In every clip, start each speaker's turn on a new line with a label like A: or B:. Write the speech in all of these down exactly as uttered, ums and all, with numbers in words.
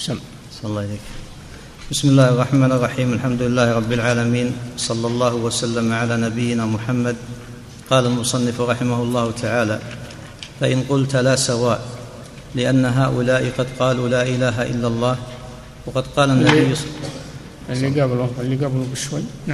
A: سم.
B: صلى الله عليك. بسم الله الرحمن الرحيم. الحمد لله رب العالمين، صلى الله وسلم على نبينا محمد. قال المصنف رحمه الله تعالى: فإن قلت لا سواء، لأن هؤلاء قد قالوا لا إله إلا الله، وقد قال النبي
A: اللي قبله اللي قبله بشوي. نعم.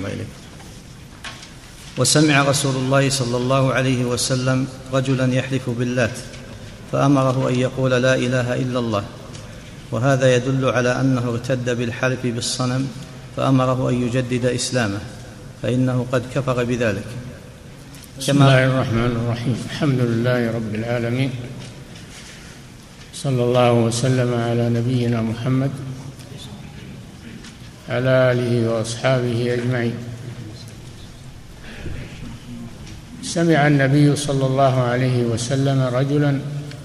B: وسمع رسول الله صلى الله عليه وسلم رجلا يحلف باللات فأمره أن يقول لا إله إلا الله، وهذا يدل على أنه ارتد بالحلف بالصنم، فأمره أن يجدد إسلامه، فإنه قد كفر بذلك.
A: بسم الله الرحمن الرحيم. الحمد لله رب العالمين، صلى الله وسلم على نبينا محمد على آله وأصحابه أجمعين. سمع النبي صلى الله عليه وسلم رجلا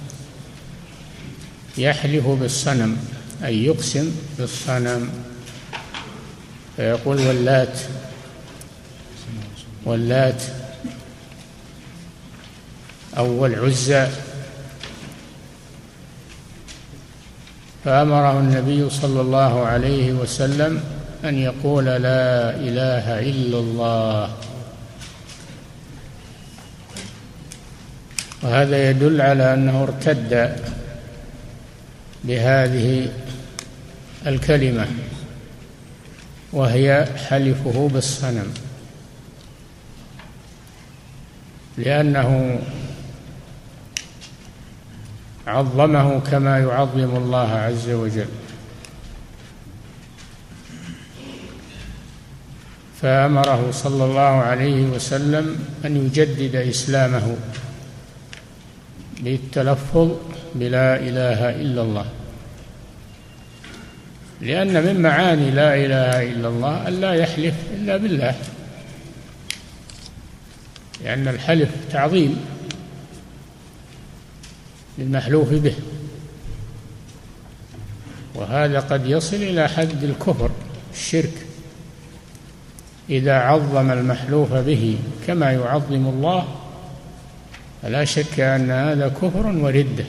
A: يحلف بالصنم، أي يقسم بالصنم، فيقول واللات واللات أو العزى، فأمره النبي صلى الله عليه وسلم أن يقول لا إله إلا الله، وهذا يدل على أنه ارتد بهذه الكلمة، وهي حلفه بالصنم، لأنه عظمه كما يعظم الله عز وجل، فأمره صلى الله عليه وسلم أن يجدد إسلامه بالتلفظ بلا إله إلا الله، لأن من معاني لا إله إلا الله أن لا يحلف إلا بالله، لأن الحلف تعظيم للمحلوف به، وهذا قد يصل إلى حد الكفر الشرك إذا عظم المحلوف به كما يعظم الله، فلا شك أن هذا كفر وردة.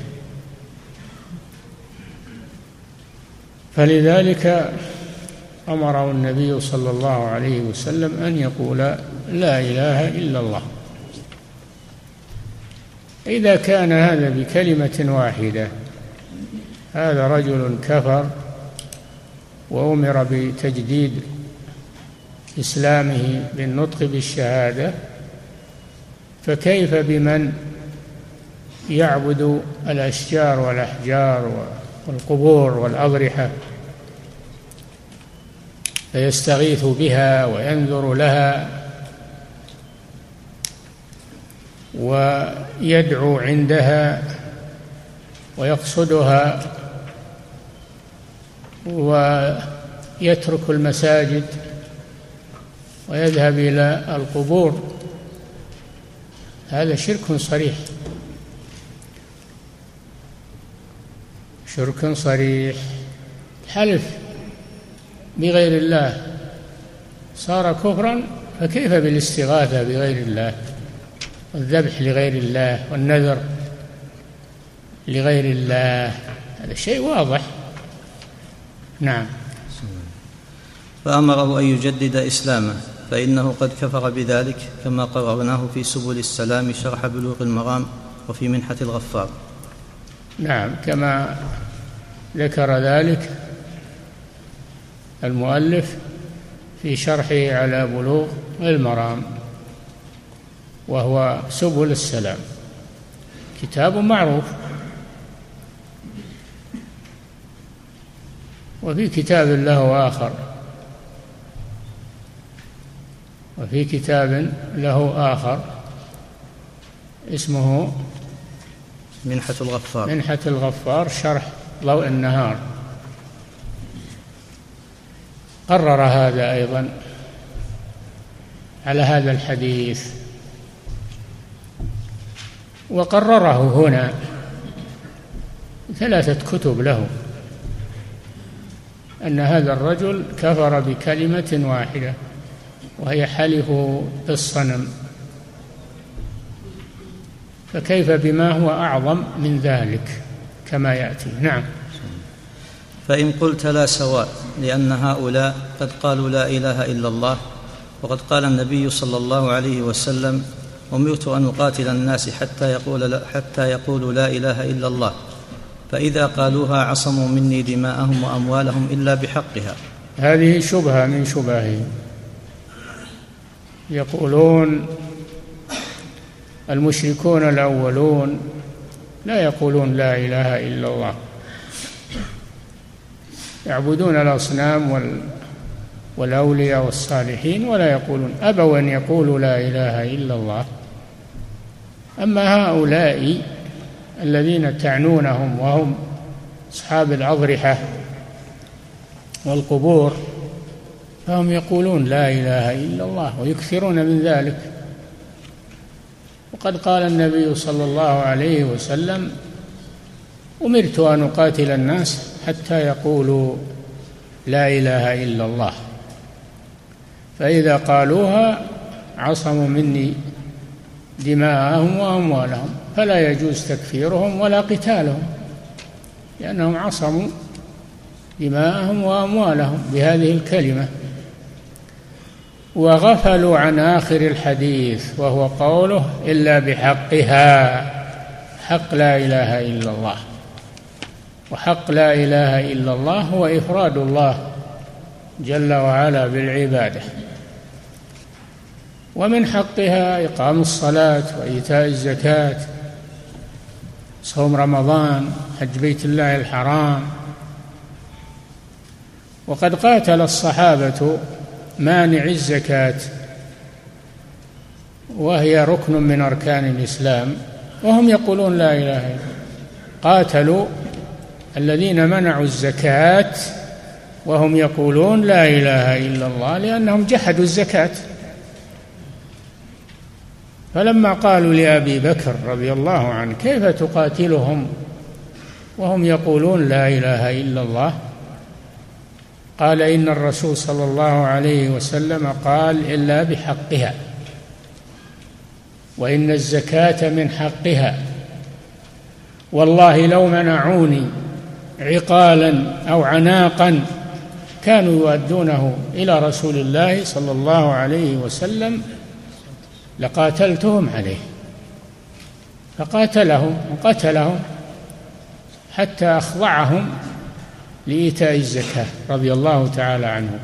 A: فلذلك أمره النبي صلى الله عليه وسلم أن يقول لا إله إلا الله. إذا كان هذا بكلمة واحدة، هذا رجل كفر وأمر بتجديد إسلامه بالنطق بالشهادة، فكيف بمن يعبد الأشجار والأحجار والقبور والأضرحة فيستغيث بها وينذر لها ويدعو عندها ويقصدها ويترك المساجد ويذهب إلى القبور؟ هذا شرك صريح، شرك صريح. حلف بغير الله صار كفرا، فكيف بالاستغاثة بغير الله والذبح لغير الله والنذر لغير الله؟ هذا شيء واضح. نعم.
B: فأمره أن يجدد إسلامه، فإنه قد كفر بذلك، كما قررناه في سبل السلام شرح بلوغ المرام وفي منحة الغفار.
A: نعم، كما ذكر ذلك المؤلف في شرحه على بلوغ المرام، وهو سبل السلام، كتاب معروف. وفي كتاب له آخر وفي كتاب له آخر اسمه
B: منحة الغفار
A: منحة الغفار شرح ضوء النهار، قرر هذا أيضا على هذا الحديث، وقرره هنا ثلاثة كتب له، أن هذا الرجل كفر بكلمة واحدة وهي حلف بالصنم، فكيف بما هو أعظم من ذلك كما يأتي. نعم.
B: فإن قلت لا سواء لأن هؤلاء قد قالوا لا إله إلا الله، وقد قال النبي صلى الله عليه وسلم: أمرت أن أقاتل الناس حتى يقول حتى يقولوا لا إله إلا الله، فإذا قالوها عصموا مني دماءهم وأموالهم إلا بحقها.
A: هذه شبهة من شبههم. يقولون المشركون الأولون لا يقولون لا إله إلا الله، يعبدون الأصنام والأولياء والصالحين ولا يقولون، أبوا أن يقولوا لا إله إلا الله. أما هؤلاء الذين تعنونهم وهم أصحاب الأضرحة والقبور فهم يقولون لا إله إلا الله ويكثرون من ذلك. وقد قال النبي صلى الله عليه وسلم: أمرت أن أقاتل الناس حتى يقولوا لا إله إلا الله، فإذا قالوها عصموا مني دماءهم وأموالهم، فلا يجوز تكفيرهم ولا قتالهم، لأنهم عصموا دماءهم وأموالهم بهذه الكلمة. وغفلوا عن آخر الحديث وهو قوله: إلا بحقها، حق لا إله إلا الله. وحق لا إله إلا الله هو إفراد الله جل وعلا بالعبادة، ومن حقها إقام الصلاة وإيتاء الزكاة، صوم رمضان، حج بيت الله الحرام. وقد قاتل الصحابة مانع الزكاة وهي ركن من أركان الإسلام وهم يقولون لا إله إلا الله. قاتلوا الذين منعوا الزكاة وهم يقولون لا إله إلا الله لأنهم جحدوا الزكاة. فلما قالوا لأبي بكر رضي الله عنه: كيف تقاتلهم وهم يقولون لا إله إلا الله؟ قال: إن الرسول صلى الله عليه وسلم قال: إلا بحقها، وإن الزكاة من حقها، والله لو منعوني عقالا أو عناقا كانوا يؤدونه إلى رسول الله صلى الله عليه وسلم لقاتلتهم عليه. فقاتلهم وقتلهم حتى أخضعهم لإيتاء الزكاة رضي الله تعالى عنهم،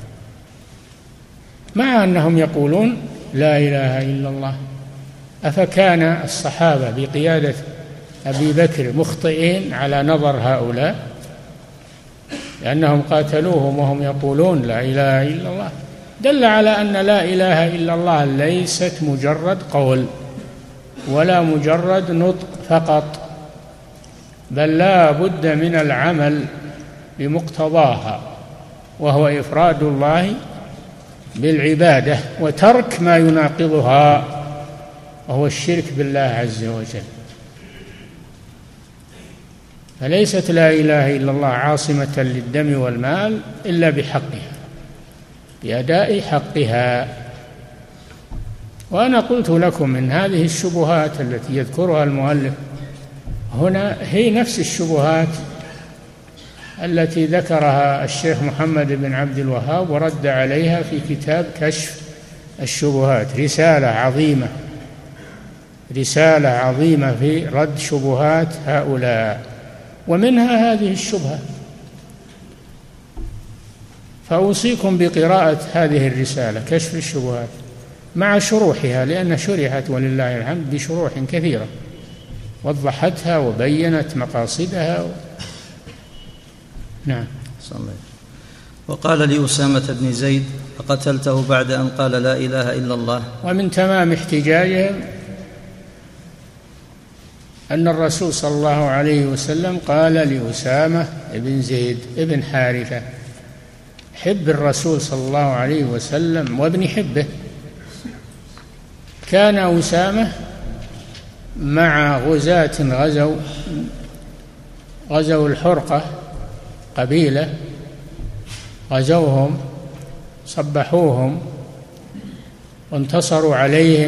A: مع أنهم يقولون لا إله إلا الله. أفكان الصحابة بقيادة أبي بكر مخطئين على نظر هؤلاء لأنهم قاتلوهم وهم يقولون لا إله إلا الله؟ دل على أن لا إله إلا الله ليست مجرد قول ولا مجرد نطق فقط، بل لا بد من العمل بمقتضاها، وهو إفراد الله بالعبادة وترك ما يناقضها، وهو الشرك بالله عز وجل. فليست لا إله إلا الله عاصمة للدم والمال إلا بحقها، بأداء حقها. وأنا قلت لكم من هذه الشبهات التي يذكرها المؤلف هنا هي نفس الشبهات التي ذكرها الشيخ محمد بن عبد الوهاب ورد عليها في كتاب كشف الشبهات، رسالة عظيمة رسالة عظيمة في رد شبهات هؤلاء، ومنها هذه الشبهة. فأوصيكم بقراءة هذه الرسالة كشف الشبهات مع شروحها، لأن شرحت ولله الحمد بشروح كثيرة وضحتها وبينت مقاصدها و... نعم.
B: وقال لأسامة بن زيد: أقتلته بعد أن قال لا إله إلا الله؟
A: ومن تمام احتجاجهم أن الرسول صلى الله عليه وسلم قال لأسامة بن زيد بن حارثة حب الرسول صلى الله عليه وسلم وابن حبه. كان أسامة مع غزاة غزوا غزوا الحرقة، قبيلة غزوهم صبحوهم وانتصروا عليهم،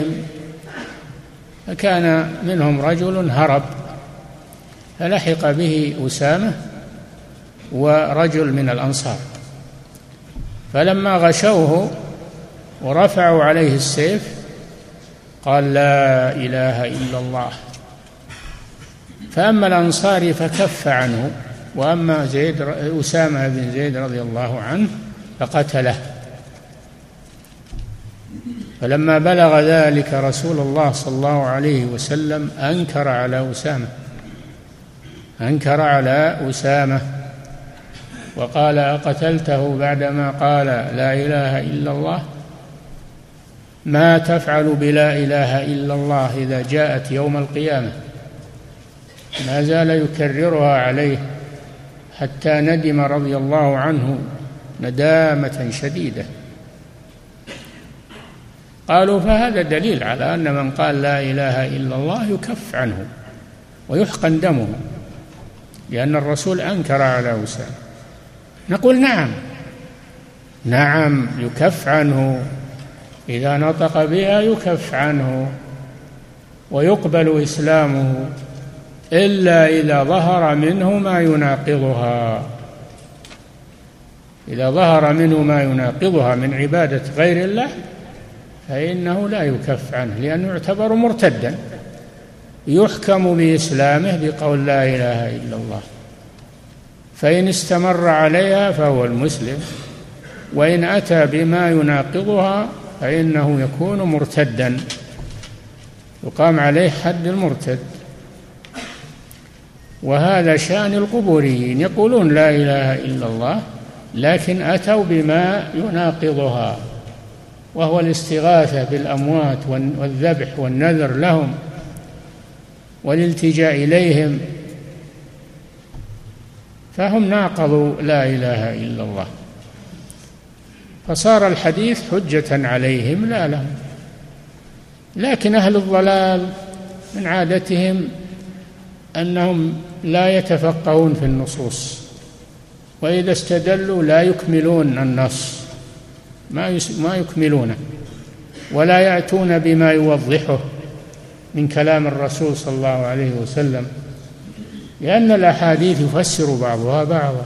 A: فكان منهم رجل هرب فلحق به أسامة ورجل من الأنصار، فلما غشوه ورفعوا عليه السيف قال لا إله إلا الله. فأما الأنصاري فكف عنه، وأما زيد أسامة بن زيد رضي الله عنه فقتله. فلما بلغ ذلك رسول الله صلى الله عليه وسلم أنكر على أسامة أنكر على أسامة وقال أقتلته بعدما قال لا إله إلا الله؟ ما تفعل بلا إله إلا الله إذا جاءت يوم القيامة؟ ما زال يكررها عليه حتى ندم رضي الله عنه ندامة شديدة. قالوا فهذا دليل على أن من قال لا إله إلا الله يكف عنه ويحقن دمه، لأن الرسول أنكر على أسامة. نقول نعم نعم يكف عنه، إذا نطق بها يكف عنه ويقبل إسلامه، إلا إذا ظهر منه ما يناقضها إذا ظهر منه ما يناقضها من عبادة غير الله فإنه لا يكف عنه، لأنه يعتبر مرتدا، يحكم بإسلامه بقول لا إله إلا الله. فإن استمر عليها فهو المسلم، وإن أتى بما يناقضها فإنه يكون مرتدا، يقام عليه حد المرتد. وهذا شأن القبوريين، يقولون لا إله إلا الله لكن أتوا بما يناقضها، وهو الاستغاثة بالأموات والذبح والنذر لهم والالتجاء إليهم، فهم ناقضوا لا إله إلا الله، فصار الحديث حجة عليهم لا لهم. لكن أهل الضلال من عادتهم أنهم لا يتفقهون في النصوص، وإذا استدلوا لا يكملون النص، ما ما يكملونه، ولا يأتون بما يوضحه من كلام الرسول صلى الله عليه وسلم، لأن الأحاديث يفسر بعضها بعضا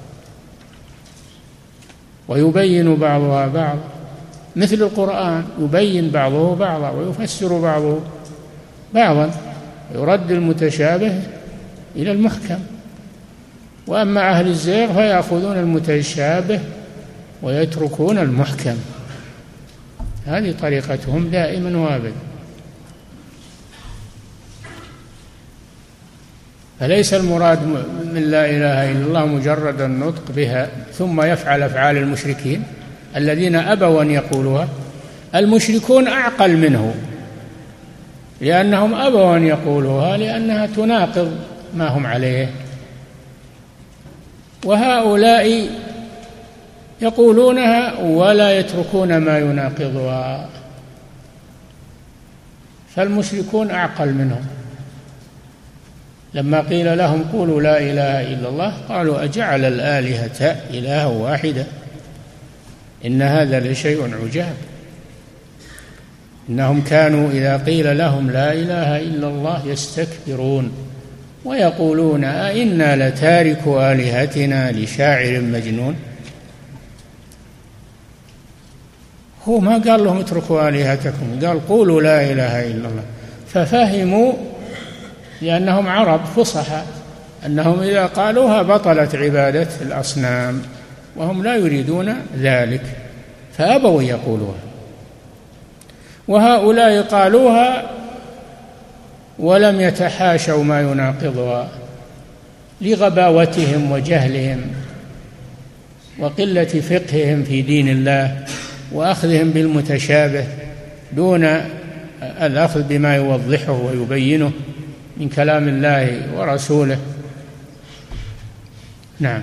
A: ويبين بعضها بعضا، مثل القرآن يبين بعضه بعضا ويفسر بعضه بعضا، يرد المتشابه إلى المحكم. وأما أهل الزيغ فيأخذون المتشابه ويتركون المحكم، هذه طريقتهم دائما وابدا. فليس المراد من لا إله إلا الله مجرد النطق بها ثم يفعل أفعال المشركين الذين أبوا أن يقولوها. المشركون أعقل منه، لأنهم أبوا أن يقولوها لأنها تناقض ما هم عليه، وهؤلاء يقولونها ولا يتركون ما يناقضها، فالمشركون أعقل منهم. لما قيل لهم قولوا لا إله إلا الله قالوا أجعل الآلهة إلها واحدا إن هذا لشيء عجاب. إنهم كانوا إذا قيل لهم لا إله إلا الله يستكبرون ويقولون أئنا لتاركو آلهتنا لشاعر مجنون. هو ما قال لهم اتركوا آلهتكم، قال قولوا لا إله إلا الله، ففهموا لأنهم عرب فصحى أنهم إذا قالوها بطلت عبادة الأصنام، وهم لا يريدون ذلك فأبوا يقولوها. وهؤلاء قالوها ولم يتحاشوا ما يناقضها لغباوتهم وجهلهم وقلة فقههم في دين الله وأخذهم بالمتشابه دون الأخذ بما يوضحه ويبينه من كلام الله ورسوله. نعم.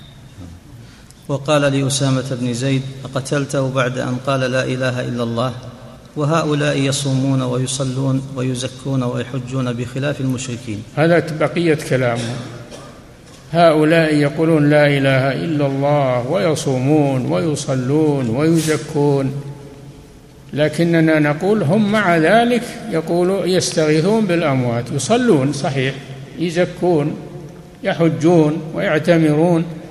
B: وقال لأسامة بن زيد أقتلته بعد أن قال لا إله إلا الله؟ وهؤلاء يصومون ويصلون ويزكون ويحجون بخلاف المشركين.
A: هذا بقية كلامه. هؤلاء يقولون لا إله إلا الله ويصومون ويصلون ويزكون، لكننا نقول هم مع ذلك يقولوا يستغيثون بالأموات، يصلون صحيح، يزكون، يحجون ويعتمرون،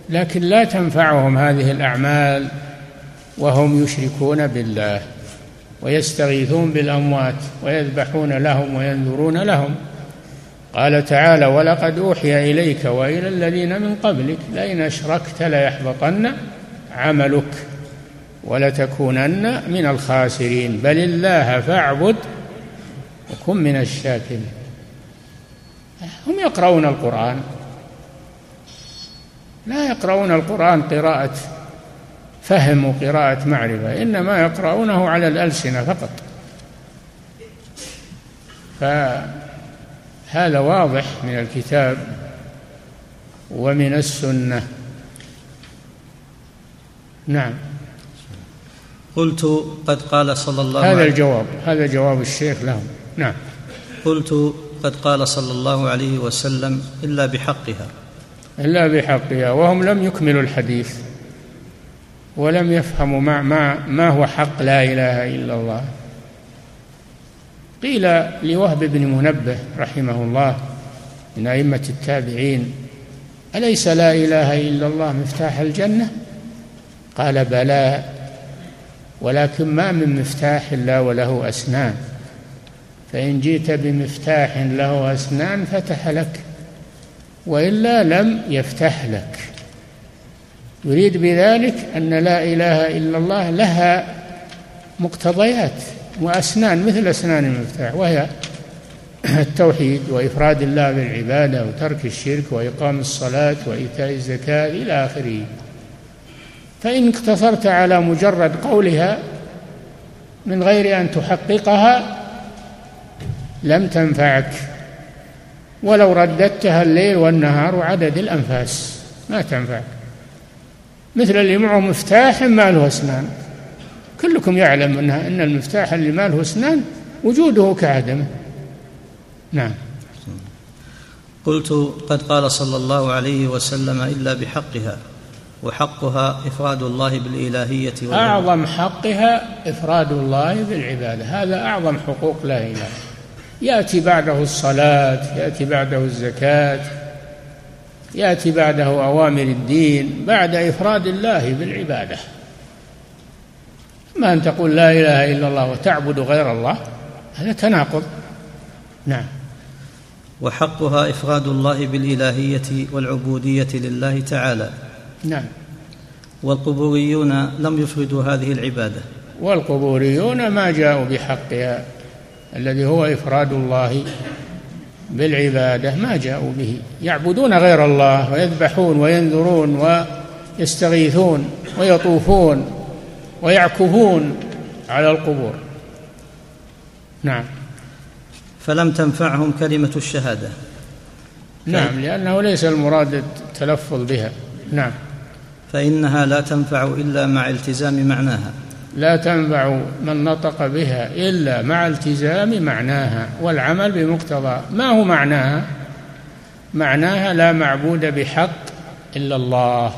A: لكن لا تنفعهم هذه الأعمال وهم يشركون بالله ويستغيثون بالأموات ويذبحون لهم وينذرون لهم. قال تعالى: ولقد أوحي إليك وإلى الذين من قبلك لئن أشركت ليحبطن عملك ولتكونن من الخاسرين بل الله فاعبد وكن من الشاكرين. هم يقرؤون القرآن، لا يقرؤون القرآن قراءة فهم وقراءة معرفة، إنما يقرؤونه على الألسنة فقط. فهذا واضح من الكتاب ومن السنة. نعم.
B: قلت: قد قال صلى الله عليه
A: وسلم، هذا الجواب، هذا جواب الشيخ لهم. نعم.
B: قلت: قد قال صلى الله عليه وسلم: إلا بحقها.
A: إلا بحقها، وهم لم يكملوا الحديث ولم يفهموا ما, ما, ما هو حق لا إله إلا الله. قيل لوهب بن منبه رحمه الله من أئمة التابعين: أليس لا إله إلا الله مفتاح الجنة؟ قال: بلى، ولكن ما من مفتاح إلا وله أسنان، فإن جئت بمفتاح له أسنان فتح لك، وإلا لم يفتح لك. يريد بذلك أن لا إله إلا الله لها مقتضيات وأسنان مثل أسنان المفتاح، وهي التوحيد وإفراد الله بالعبادة وترك الشرك وإقام الصلاة وإيتاء الزكاة إلى آخره. فإن اقتصرت على مجرد قولها من غير أن تحققها لم تنفعك، ولو رددتها الليل والنهار وعدد الأنفاس ما تنفعك. مثل اللي معه مفتاح ما له أسنان، كلكم يعلم أن المفتاح اللي ما له أسنان وجوده كعدمه. نعم.
B: قلت: قد قال صلى الله عليه وسلم: إلا بحقها، وحقها إفراد الله بالإلهية والعبادة.
A: أعظم حقها إفراد الله بالعبادة، هذا أعظم حقوق لا إله. يأتي بعده الصلاة، يأتي بعده الزكاة، يأتي بعده أوامر الدين بعد إفراد الله بالعبادة. ما أن تقول لا إله إلا الله وتعبد غير الله، هذا تناقض. نعم.
B: وحقها إفراد الله بالإلهية والعبودية لله تعالى.
A: نعم.
B: والقبوريون لم يفردوا هذه العبادة،
A: والقبوريون ما جاءوا بحقها الذي هو إفراد الله بالعبادة، ما جاءوا به، يعبدون غير الله ويذبحون وينذرون ويستغيثون ويطوفون ويعكفون على القبور. نعم.
B: فلم تنفعهم كلمة الشهادة.
A: نعم، لأنه ليس المراد التلفظ بها. نعم.
B: فإنها لا تنفع إلا مع التزام معناها.
A: لا تنفع من نطق بها إلا مع التزام معناها والعمل بمقتضى. ما هو معناها؟ معناها لا معبود بحق إلا الله،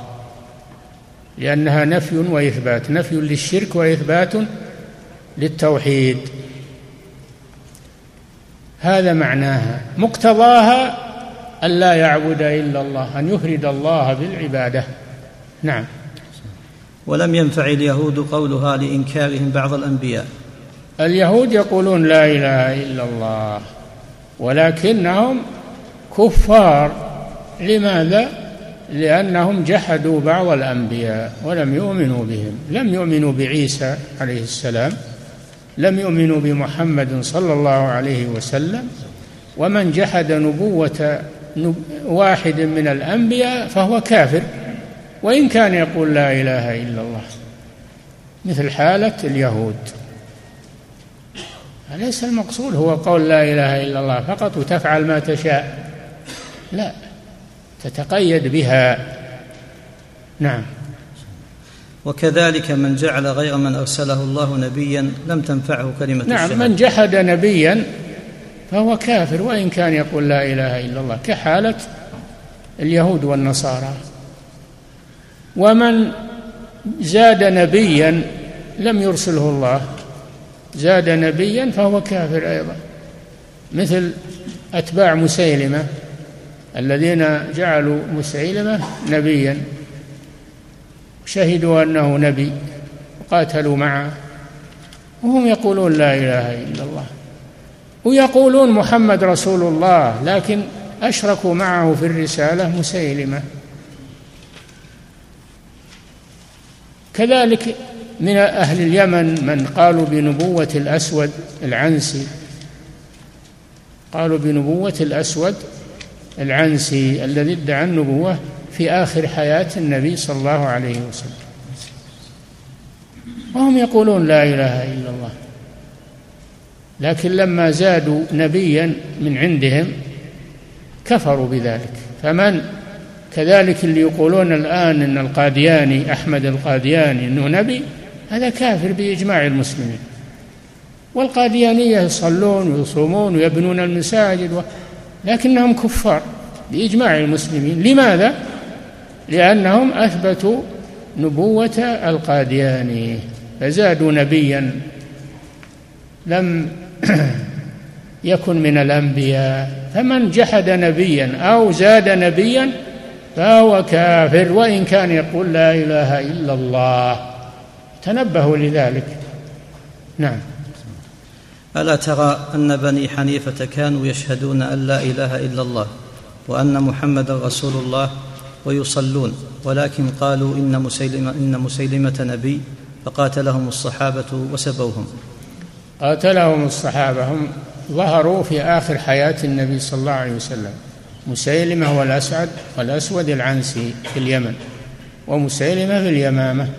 A: لأنها نفي وإثبات، نفي للشرك وإثبات للتوحيد، هذا معناها. مقتضاها أن لا يعبد إلا الله، أن يفرد الله بالعبادة. نعم.
B: ولم ينفع اليهود قولها لإنكارهم بعض الأنبياء.
A: اليهود يقولون لا إله إلا الله ولكنهم كفار. لماذا؟ لأنهم جحدوا بعض الأنبياء ولم يؤمنوا بهم، لم يؤمنوا بعيسى عليه السلام، لم يؤمنوا بمحمد صلى الله عليه وسلم. ومن جحد نبوة واحد من الأنبياء فهو كافر وإن كان يقول لا إله إلا الله، مثل حالة اليهود. أليس المقصود هو قول لا إله إلا الله فقط وتفعل ما تشاء؟ لا، تتقيد بها. نعم.
B: وكذلك من جعل غير من أرسله الله نبيا لم تنفعه كلمة
A: نعم
B: الشهادة.
A: من جحد نبيا فهو كافر وإن كان يقول لا إله إلا الله، كحالة اليهود والنصارى. ومن زاد نبيا لم يرسله الله، زاد نبيا فهو كافر أيضا، مثل أتباع مسيلمة الذين جعلوا مسيلمة نبيا شهدوا أنه نبي وقاتلوا معه، وهم يقولون لا إله إلا الله ويقولون محمد رسول الله، لكن أشركوا معه في الرسالة مسيلمة. كذلك من أهل اليمن من قالوا بنبوة الأسود العنسي، قالوا بنبوة الأسود العنسي الذي ادعى النبوة في آخر حياة النبي صلى الله عليه وسلم، وهم يقولون لا إله إلا الله، لكن لما زادوا نبيا من عندهم كفروا بذلك. فمن كذلك اللي يقولون الآن إن القادياني أحمد القادياني إنه نبي، هذا كافر بإجماع المسلمين. والقاديانية يصلون ويصومون ويبنون المساجد و... لكنهم كفار بإجماع المسلمين. لماذا؟ لأنهم أثبتوا نبوة القادياني فزادوا نبيا لم يكن من الأنبياء. فمن جحد نبيا أو زاد نبيا فهو كافر وإن كان يقول لا إله إلا الله. تنبهوا لذلك. نعم.
B: ألا ترى أن بني حنيفة كانوا يشهدون أن لا إله إلا الله وأن محمد رسول الله ويصلون، ولكن قالوا إن مسيلمة, إن مسيلمة نبي، فقاتلهم الصحابة وسبوهم.
A: قاتلهم الصحابة، هم ظهروا في آخر حياة النبي صلى الله عليه وسلم. مسيلمة هو الأسعد والأسود العنسي في اليمن، ومسيلمة في اليمامة.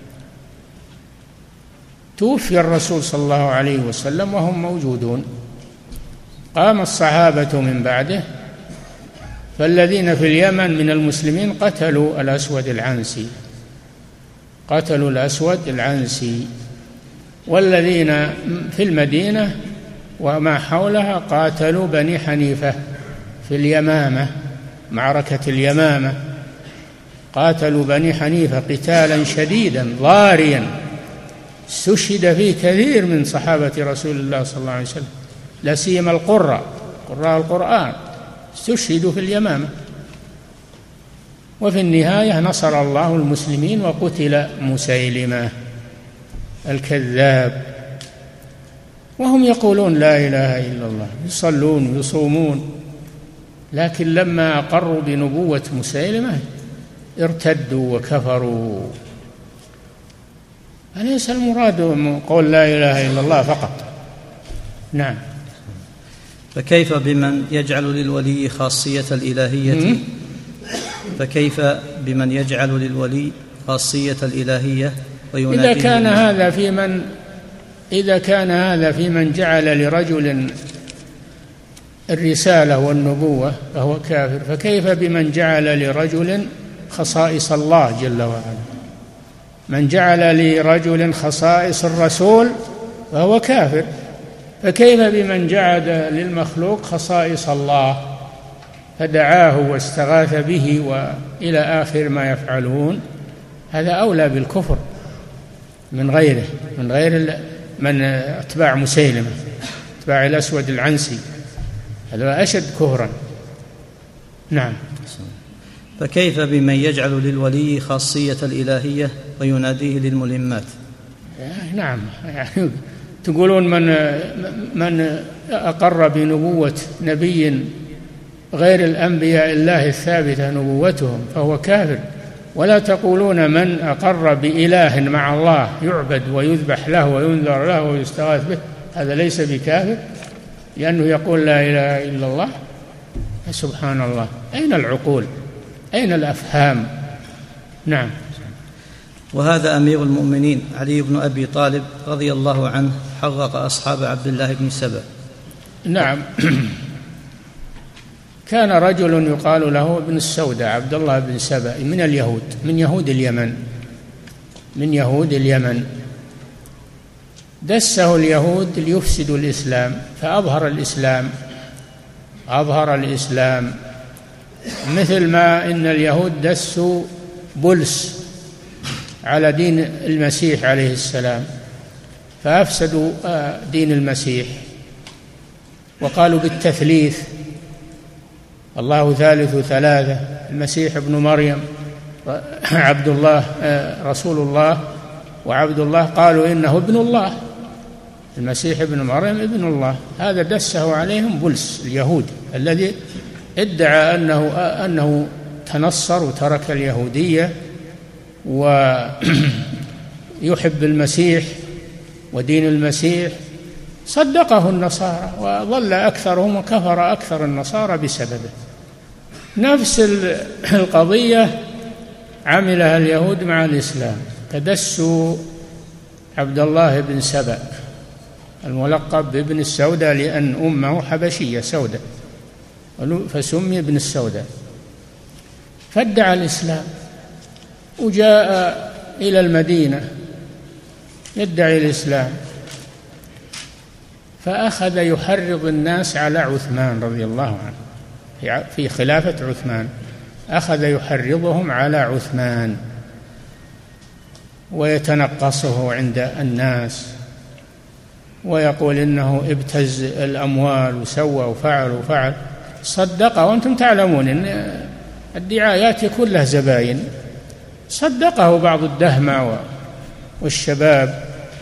A: توفي الرسول صلى الله عليه وسلم وهم موجودون. قام الصحابة من بعده، فالذين في اليمن من المسلمين قتلوا الأسود العنسي، قتلوا الأسود العنسي، والذين في المدينة وما حولها قاتلوا بني حنيفة في اليمامة، معركة اليمامة، قاتلوا بني حنيفة قتالا شديدا ضاريا استشهد فيه كثير من صحابة رسول الله صلى الله عليه وسلم، لا سيما القراء قراء القرآن استشهدوا في اليمامة. وفي النهاية نصر الله المسلمين وقتل مسيلمة الكذاب، وهم يقولون لا إله إلا الله، يصلون ويصومون، لكن لما أقروا بنبوة مسيلمة ارتدوا وكفروا. أليس المراد قول لا إله إلا الله فقط؟ نعم.
B: فكيف بمن يجعل للولي خاصية الإلهية فكيف بمن يجعل للولي خاصية الإلهية
A: إذا كان هذا في من إذا كان هذا في من جعل لرجل الرسالة والنبوة فهو كافر، فكيف بمن جعل لرجل خصائص الله جل وعلا؟ من جعل لرجل خصائص الرسول فهو كافر، فكيف بمن جعل للمخلوق خصائص الله فدعاه واستغاث به وإلى آخر ما يفعلون؟ هذا أولى بالكفر من غيره، من غير من أتباع مسيلمة، أتباع الأسود العنسي، هذا أشد كفرا. نعم.
B: فكيف بمن يجعل للولي خاصية الإلهية ويناديه للملمات؟
A: نعم، يعني تقولون من من أقر بنبوة نبي غير الأنبياء الله الثابتة نبوتهم فهو كافر، ولا تقولون من أقر بإله مع الله يعبد ويذبح له وينذر له ويستغاث به هذا ليس بكافر لأنه يقول لا إله إلا الله. سبحان الله، أين العقول؟ أين الأفهام؟ نعم.
B: وهذا أمير المؤمنين علي بن أبي طالب رضي الله عنه حرق أصحاب عبد الله بن سبأ.
A: نعم. كان رجل يقال له ابن السوداء عبد الله بن سبأ من اليهود، من يهود اليمن، من يهود اليمن. دسه اليهود ليفسدوا الإسلام فأظهر الإسلام، أظهر الإسلام، مثل ما إن اليهود دسوا بولس على دين المسيح عليه السلام فأفسدوا دين المسيح وقالوا بالتثليث، الله ثالث ثلاثة، المسيح ابن مريم، عبد الله رسول الله وعبد الله، قالوا إنه ابن الله، المسيح ابن مريم ابن الله. هذا دسه عليهم بلس اليهود الذي ادعى أنه أنه تنصر وترك اليهودية ويحب المسيح ودين المسيح. صدقه النصارى وظل أكثرهم وكفر أكثر النصارى بسببه. نفس القضية عملها اليهود مع الإسلام، تدسوا عبد الله بن سبأ الملقب بابن السوداء لأن أمه حبشية سوداء فسمي ابن السوداء، فادعى الإسلام وجاء إلى المدينة يدعي الإسلام، فأخذ يحرض الناس على عثمان رضي الله عنه في خلافة عثمان، أخذ يحرضهم على عثمان ويتنقصه عند الناس ويقول إنه ابتز الأموال وسوى وفعل وفعل. صدقه، وأنتم تعلمون أن الدعايات يكون له زباين. صدقه بعض الدهمة والشباب،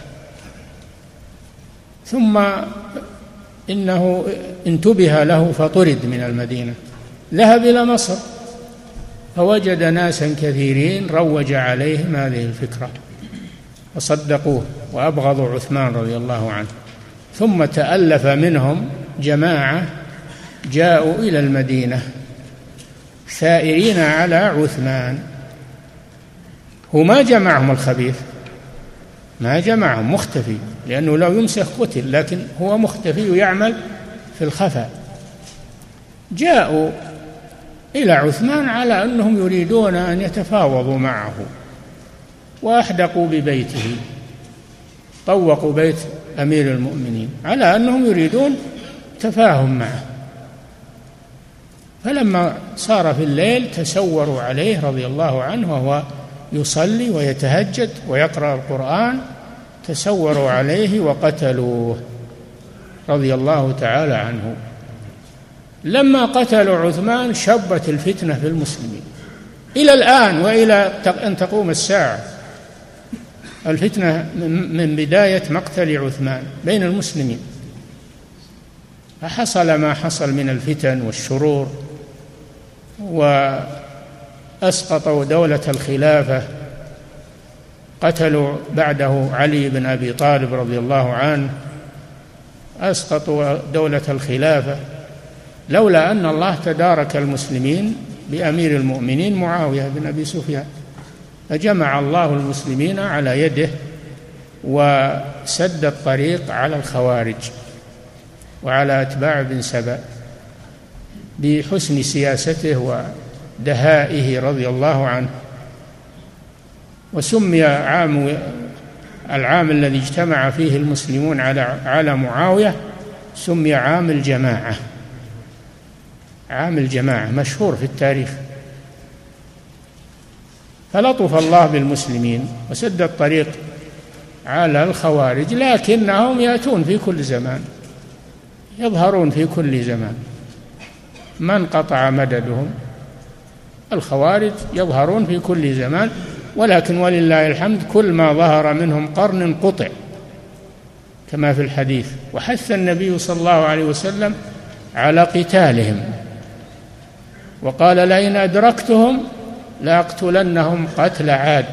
A: ثم إنه انتبه له فطرد من المدينة، ذهب إلى مصر فوجد ناسا كثيرين روج عليهم هذه الفكرة وصدقوه وأبغضوا عثمان رضي الله عنه. ثم تألف منهم جماعة جاءوا إلى المدينة ثائرين على عثمان. هو ما جمعهم الخبيث، ما جمعهم، مختفي، لأنه لو يمسك قتل، لكن هو مختفي ويعمل في الخفاء. جاءوا إلى عثمان على أنهم يريدون أن يتفاوضوا معه، وأحدقوا ببيته، طوقوا بيت أمير المؤمنين على أنهم يريدون تفاهم معه. فلما صار في الليل تسوروا عليه رضي الله عنه وهو يصلي ويتهجد ويقرأ القرآن، تسوروا عليه وقتلوه رضي الله تعالى عنه. لما قتلوا عثمان شبت الفتنة في المسلمين إلى الآن وإلى أن تقوم الساعة. الفتنة من بداية مقتل عثمان بين المسلمين، فحصل ما حصل من الفتن والشرور، وأسقطوا دولة الخلافة، قتلوا بعده علي بن أبي طالب رضي الله عنه، أسقطوا دولة الخلافة، لولا أن الله تدارك المسلمين بأمير المؤمنين معاوية بن أبي سفيان، فجمع الله المسلمين على يده وسد الطريق على الخوارج وعلى أتباع بن سبأ بحسن سياسته ودهائه رضي الله عنه. وسمي عام العام الذي اجتمع فيه المسلمون على على معاوية سمي عام الجماعة، عام الجماعة مشهور في التاريخ. فلطف الله بالمسلمين وسد الطريق على الخوارج، لكنهم يأتون في كل زمان، يظهرون في كل زمان، ما انقطع مددهم. الخوارج يظهرون في كل زمان، ولكن ولله الحمد كل ما ظهر منهم قرن قطع كما في الحديث. وحث النبي صلى الله عليه وسلم على قتالهم وقال: لئن أدركتهم لأقتلنهم قتل عاد.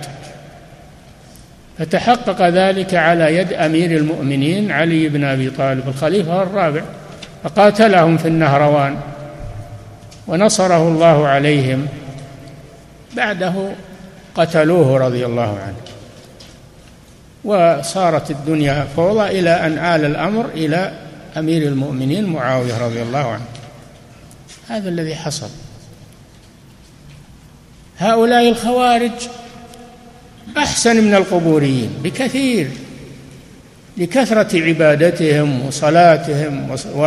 A: فتحقق ذلك على يد أمير المؤمنين علي بن أبي طالب الخليفة الرابع، فقاتلهم في النهروان ونصره الله عليهم. بعده قتلوه رضي الله عنه، وصارت الدنيا فوضى إلى أن آل الأمر إلى أمير المؤمنين معاوية رضي الله عنه. هذا الذي حصل. هؤلاء الخوارج أحسن من القبوريين بكثير، لكثرة عبادتهم وصلاتهم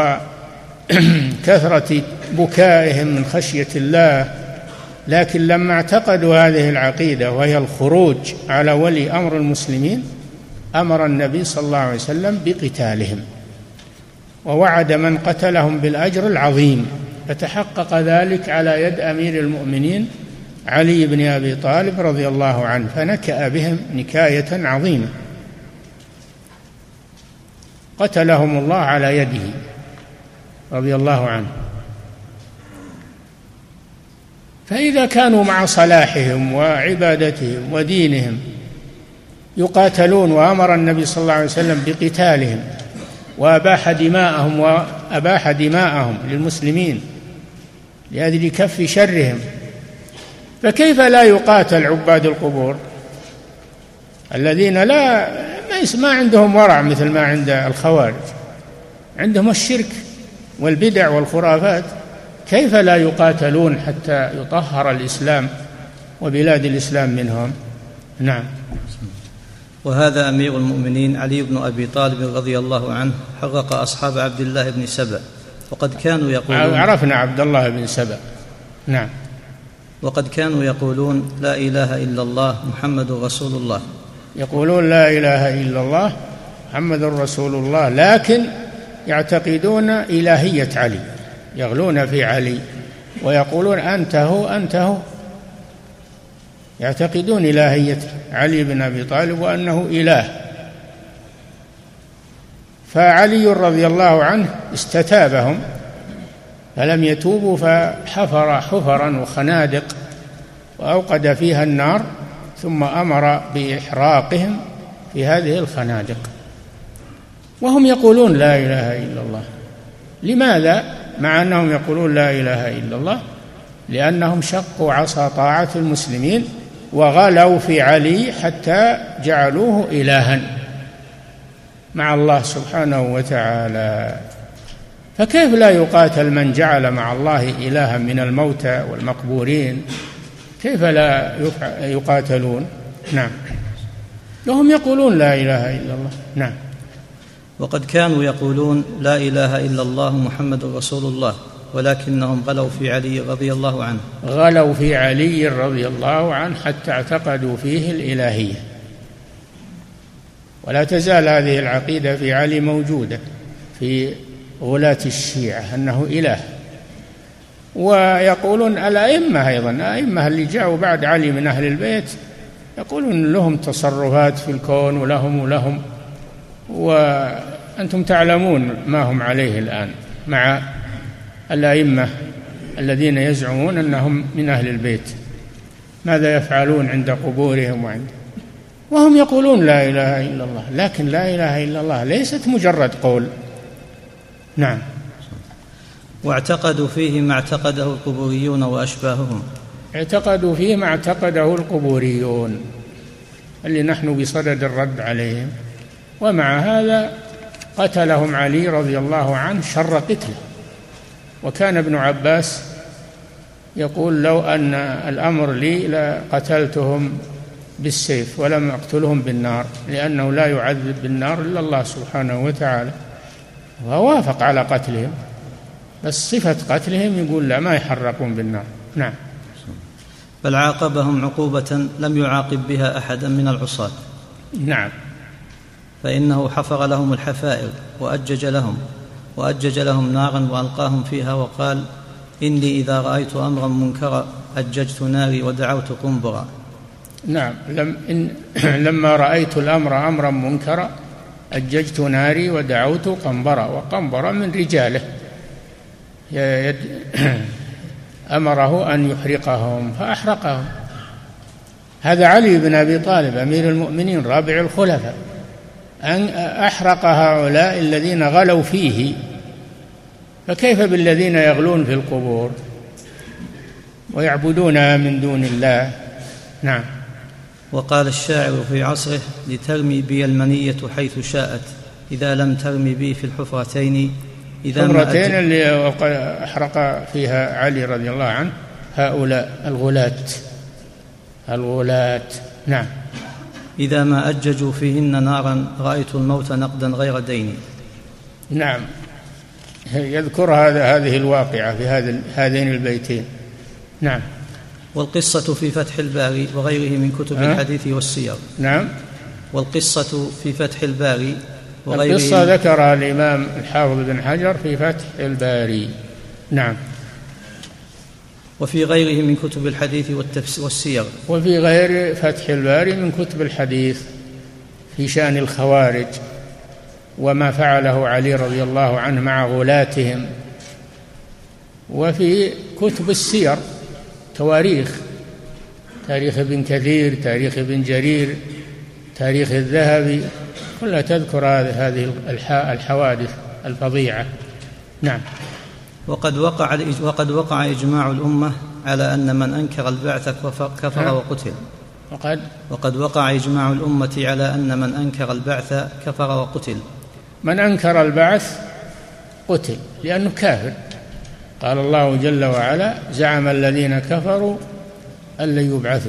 A: وكثرة بكائهم من خشية الله. لكن لما اعتقدوا هذه العقيدة وهي الخروج على ولي أمر المسلمين، أمر النبي صلى الله عليه وسلم بقتالهم، ووعد من قتلهم بالأجر العظيم. فتحقق ذلك على يد أمير المؤمنين علي بن أبي طالب رضي الله عنه، فنكأ بهم نكاية عظيمة، قتلهم الله على يده رضي الله عنه. فإذا كانوا مع صلاحهم وعبادتهم ودينهم يقاتلون، وأمر النبي صلى الله عليه وسلم بقتالهم وأباح دماءهم وأباح دماءهم للمسلمين لأجل كف شرهم، فكيف لا يقاتل عباد القبور الذين لا ما عندهم ورع مثل ما عند الخوارج، عندهم الشرك والبدع والخرافات؟ كيف لا يقاتلون حتى يطهر الإسلام وبلاد الإسلام منهم؟ نعم.
B: وهذا أمير المؤمنين علي بن أبي طالب رضي الله عنه حرق أصحاب عبد الله بن سبأ، وقد كانوا يقولون،
A: عرفنا عبد الله بن سبأ. نعم.
B: وقد كانوا يقولون لا إله إلا الله محمد رسول الله،
A: يقولون لا إله إلا الله محمد رسول الله، لكن يعتقدون إلهية علي، يغلون في علي ويقولون أنت هو أنت هو، يعتقدون إلهية علي بن أبي طالب وأنه إله. فعلي رضي الله عنه استتابهم فلم يتوبوا، فحفر حفرا وخنادق وأوقد فيها النار، ثم أمر بإحراقهم في هذه الخنادق وهم يقولون لا إله إلا الله. لماذا؟ مع أنهم يقولون لا إله إلا الله، لأنهم شقوا عصا طاعة المسلمين وغلوا في علي حتى جعلوه إلها مع الله سبحانه وتعالى. فكيف لا يقاتل من جعل مع الله إلها من الموتى والمقبورين؟ كيف لا يقاتلون؟ نعم. لهم يقولون لا إله إلا الله. نعم.
B: وقد كانوا يقولون لا إله إلا الله محمد رسول الله، ولكنهم غلوا في علي رضي الله عنه
A: غلوا في علي رضي الله عنه حتى اعتقدوا فيه الإلهية. ولا تزال هذه العقيدة في علي موجودة في غلاة الشيعة أنه إله. ويقولون الأئمة أيضا، الأئمة اللي جاءوا بعد علي من أهل البيت يقولون لهم تصرفات في الكون ولهم ولهم وأنتم تعلمون ما هم عليه الآن مع الأئمة الذين يزعمون أنهم من أهل البيت، ماذا يفعلون عند قبورهم وعند وهم يقولون لا إله إلا الله. لكن لا إله إلا الله ليست مجرد قول. نعم.
B: واعتقدوا فيه ما اعتقده القبوريون وأشباههم
A: اعتقدوا فيه ما اعتقده القبوريون اللي نحن بصدد الرد عليهم، ومع هذا قتلهم علي رضي الله عنه شر قتله. وكان ابن عباس يقول لو أن الأمر لي لقتلتهم بالسيف ولم أقتلهم بالنار، لأنه لا يعذب بالنار إلا الله سبحانه وتعالى، ووافق على قتلهم، بس صفة قتلهم يقول لا، ما يحرقون بالنار. نعم.
B: بل عاقبهم عقوبة لم يعاقب بها أحدا من العصاة.
A: نعم.
B: فإنه حفر لهم الحفائر وأجج لهم وأجج لهم نارا وألقاهم فيها، وقال إني إذا رأيت أمرا منكرا أججت ناري ودعوت قنبرا.
A: نعم. لم إن لما رأيت الأمر أمرا منكرا أججت ناري ودعوت قنبرا، وقنبرا من رجاله أمره أن يحرقهم فأحرقهم. هذا علي بن أبي طالب أمير المؤمنين رابع الخلفاء، أن أحرق هؤلاء الذين غلوا فيه، فكيف بالذين يغلون في القبور ويعبدونها من دون الله؟ نعم.
B: وقال الشاعر في عصره لترمي بي المنية حيث شاءت إذا لم ترمي بي في الحفرتين إذا
A: الحفرتين أج... اللي أحرق فيها علي رضي الله عنه هؤلاء الغلاة الغلاة. نعم.
B: إذا ما أججوا فيهن نارا رأيت الموت نقدا غير دين.
A: نعم. يذكر هذا هذه الواقعة في هذا هذين البيتين. نعم.
B: والقصة في فتح الباري وغيره من كتب أه؟ الحديث والسير.
A: نعم.
B: والقصة في فتح الباري وغيره.
A: القصة ذكرها الإمام الحافظ بن حجر في فتح الباري. نعم.
B: وفي غيره من كتب الحديث والسير.
A: وفي غير فتح الباري من كتب الحديث في شأن الخوارج وما فعله علي رضي الله عنه مع غلاتهم، وفي كتب السير تواريخ، تاريخ ابن كثير، تاريخ ابن جرير، تاريخ الذهبي، كلها تذكر هذه الحوادث الفظيعة. نعم.
B: وقد وقع وقد وقع إجماع الأمة على أن من أنكر البعث كفر وقتل.
A: وقد
B: وقد وقع إجماع الأمة على أن من أنكر البعث كفر وقتل.
A: من أنكر البعث قتل لأنه كافر. قال الله جل وعلا: زعم الذين كفروا أن لن يبعثوا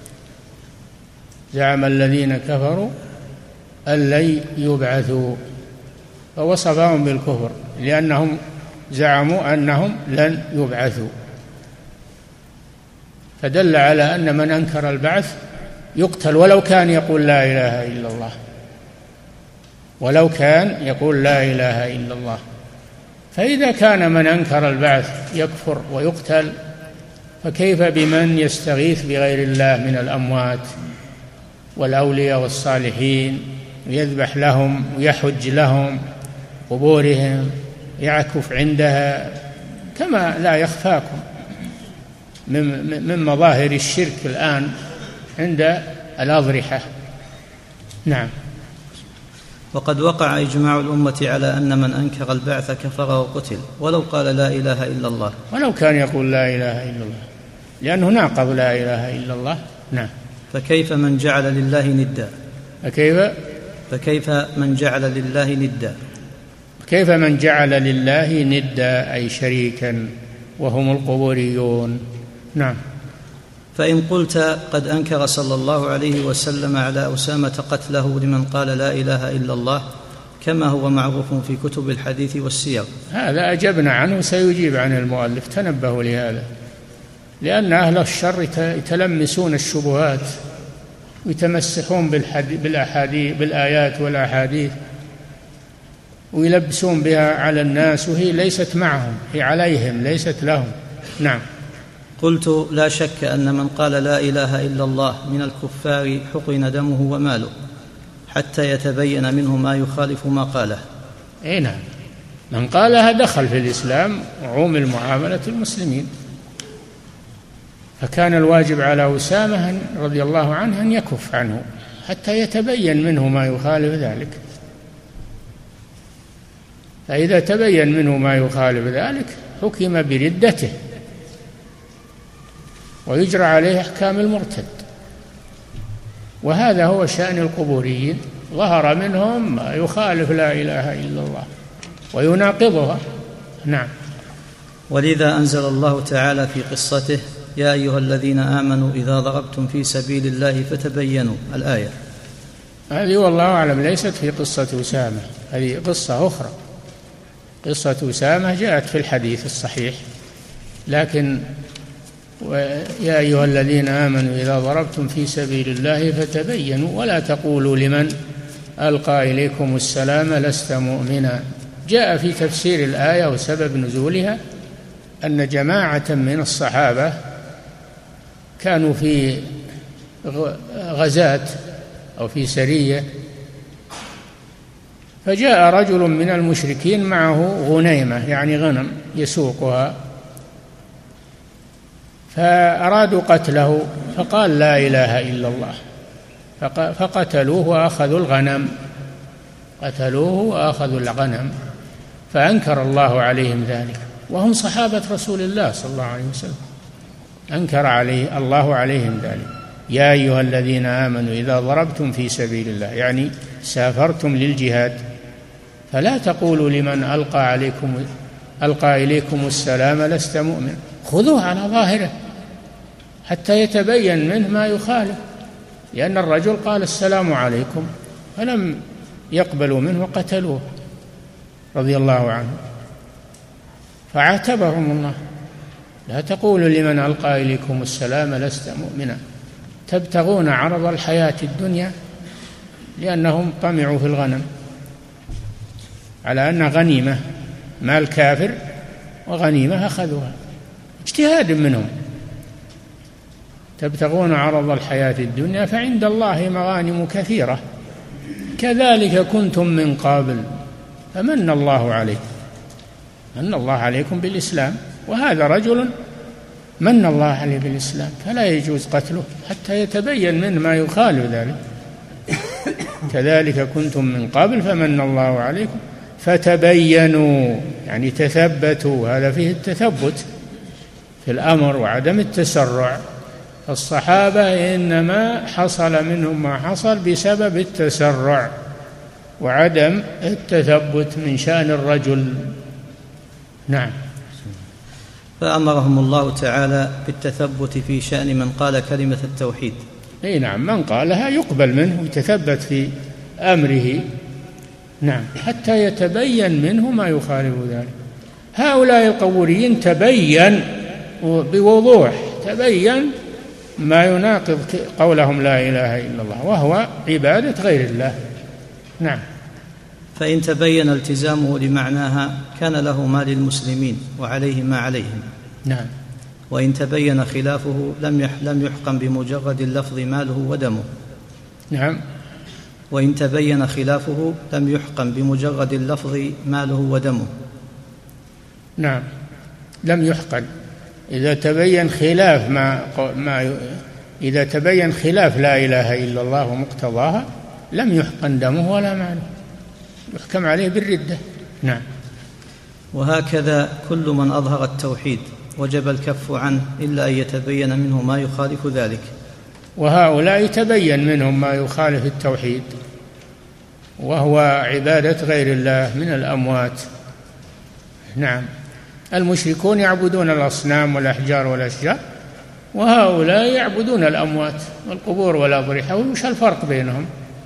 A: زعم الذين كفروا أن لن يبعثوا فوصفهم بالكفر لأنهم زعموا أنهم لن يبعثوا، فدل على أن من أنكر البعث يقتل ولو كان يقول لا إله إلا الله، ولو كان يقول لا إله إلا الله. فإذا كان من أنكر البعث يكفر ويقتل، فكيف بمن يستغيث بغير الله من الأموات والأولياء والصالحين، يذبح لهم ويحج لهم قبورهم، يعكف عندها، كما لا يخفاكم من مظاهر الشرك الآن عند الأضرحة. نعم.
B: وقد وقع إجماع الأمة على أن من أنكر البعث كفر وقتل ولو قال لا إله إلا الله،
A: ولو كان يقول لا إله إلا الله، لأنه ناقض لا إله إلا الله. نعم.
B: فكيف من جعل لله ندا
A: فكيف
B: فكيف من جعل لله ندا
A: كيف من جعل لله ندا أي شريكا وهم القبوريون. نعم.
B: فإن قلت قد أنكر صلى الله عليه وسلم على أسامة قتله لمن قال لا إله إلا الله كما هو معروف في كتب الحديث والسير،
A: هذا أجبنا عنه، سيجيب عنه المؤلف، تنبهوا لهذا، لأن أهل الشر يتلمسون الشبهات ويتمسحون بالأحاديث بالآيات والأحاديث ويلبسون بها على الناس وهي ليست معهم، هي عليهم ليست لهم. نعم.
B: قلت لا شك أن من قال لا إله إلا الله من الكفار حقن دمه وماله حتى يتبين منه ما يخالف ما قاله.
A: أي نعم، من قالها دخل في الإسلام وعومل معاملة المسلمين. فكان الواجب على أسامة رضي الله عنه أن يكف عنه حتى يتبين منه ما يخالف ذلك، فإذا تبين منه ما يخالف ذلك حكم بردته ويجرى عليه أحكام المرتد. وهذا هو شأن القبوريين، ظهر منهم ما يخالف لا إله إلا الله ويناقضها. نعم.
B: ولذا أنزل الله تعالى في قصته: يا أيها الذين آمنوا إذا ضربتم في سبيل الله فتبينوا، الآية.
A: هذه والله أعلم ليست في قصة أسامة، هذه قصة أخرى. قصة أسامة جاءت في الحديث الصحيح، لكن يا أيها الذين آمنوا إذا ضربتم في سبيل الله فتبينوا ولا تقولوا لمن ألقى إليكم السلام لست مؤمنا. جاء في تفسير الآية وسبب نزولها أن جماعة من الصحابة كانوا في غزاة أو في سرية، فجاء رجل من المشركين معه غنيمة يعني غنم يسوقها، فأرادوا قتله، فقال لا إله إلا الله، فقتلوه وأخذوا الغنم قتلوه وأخذوا الغنم فأنكر الله عليهم ذلك، وهم صحابة رسول الله صلى الله عليه وسلم. أنكر عليه الله عليهم ذلك. يا أيها الذين آمنوا إذا ضربتم في سبيل الله يعني سافرتم للجهاد فلا تقولوا لمن ألقى عليكم ألقى إليكم السلام لست مؤمن، خذوه على ظاهره حتى يتبين منه ما يخالف، لأن الرجل قال السلام عليكم فلم يقبلوا منه وقتلوه رضي الله عنه، فعاتبهم الله: لا تقولوا لمن ألقى إليكم السلام لست مؤمنا، تبتغون عرض الحياة الدنيا، لأنهم طمعوا في الغنم على أن غنيمة مال كافر وغنيمة أخذوها اجتهاد منهم. تبتغون عرض الحياة الدنيا فعند الله مغانم كثيرة كذلك كنتم من قبل فمن الله عليكم، من الله عليكم بالإسلام، وهذا رجل من الله عليه بالإسلام فلا يجوز قتله حتى يتبين منه ما يخالف ذلك. كذلك كنتم من قبل فمن الله عليكم فتبينوا، يعني تثبتوا، هذا فيه التثبت في الأمر وعدم التسرع. الصحابة إنما حصل منهم ما حصل بسبب التسرع وعدم التثبت من شأن الرجل. نعم.
B: فأمرهم الله تعالى بالتثبت في شأن من قال كلمة التوحيد.
A: أي نعم، من قالها يقبل منه ويتثبت في أمره، نعم، حتى يتبين منه ما يخالف ذلك. هؤلاء القبوريين تبين بوضوح، تبين ما يناقض قولهم لا إله إلا الله وهو عبادة غير الله. نعم.
B: فإن تبين التزامه لمعناها كان له ما للمسلمين وعليه ما عليهم.
A: نعم.
B: وإن تبين خلافه لم لم يحكم بمجرد اللفظ ماله ودمه.
A: نعم.
B: وإن تبين خلافه لم يحكم بمجرد اللفظ ماله ودمه.
A: نعم، لم يحقن. إذا تبين خلاف ما ما إذا تبين خلاف لا إله إلا الله ومقتضاها لم يحقن دمه ولا ماله، يحكم عليه بالردة. نعم.
B: وهكذا كل من أظهر التوحيد وجب الكف عنه إلا أن يتبين منه ما يخالف ذلك.
A: وهؤلاء يتبين منهم ما يخالف التوحيد وهو عبادة غير الله من الأموات. نعم. المشركون يعبدون الأصنام والأحجار والأشجار، وهؤلاء يعبدون الأموات والقبور والأضرحة. وش الفرق بينهم؟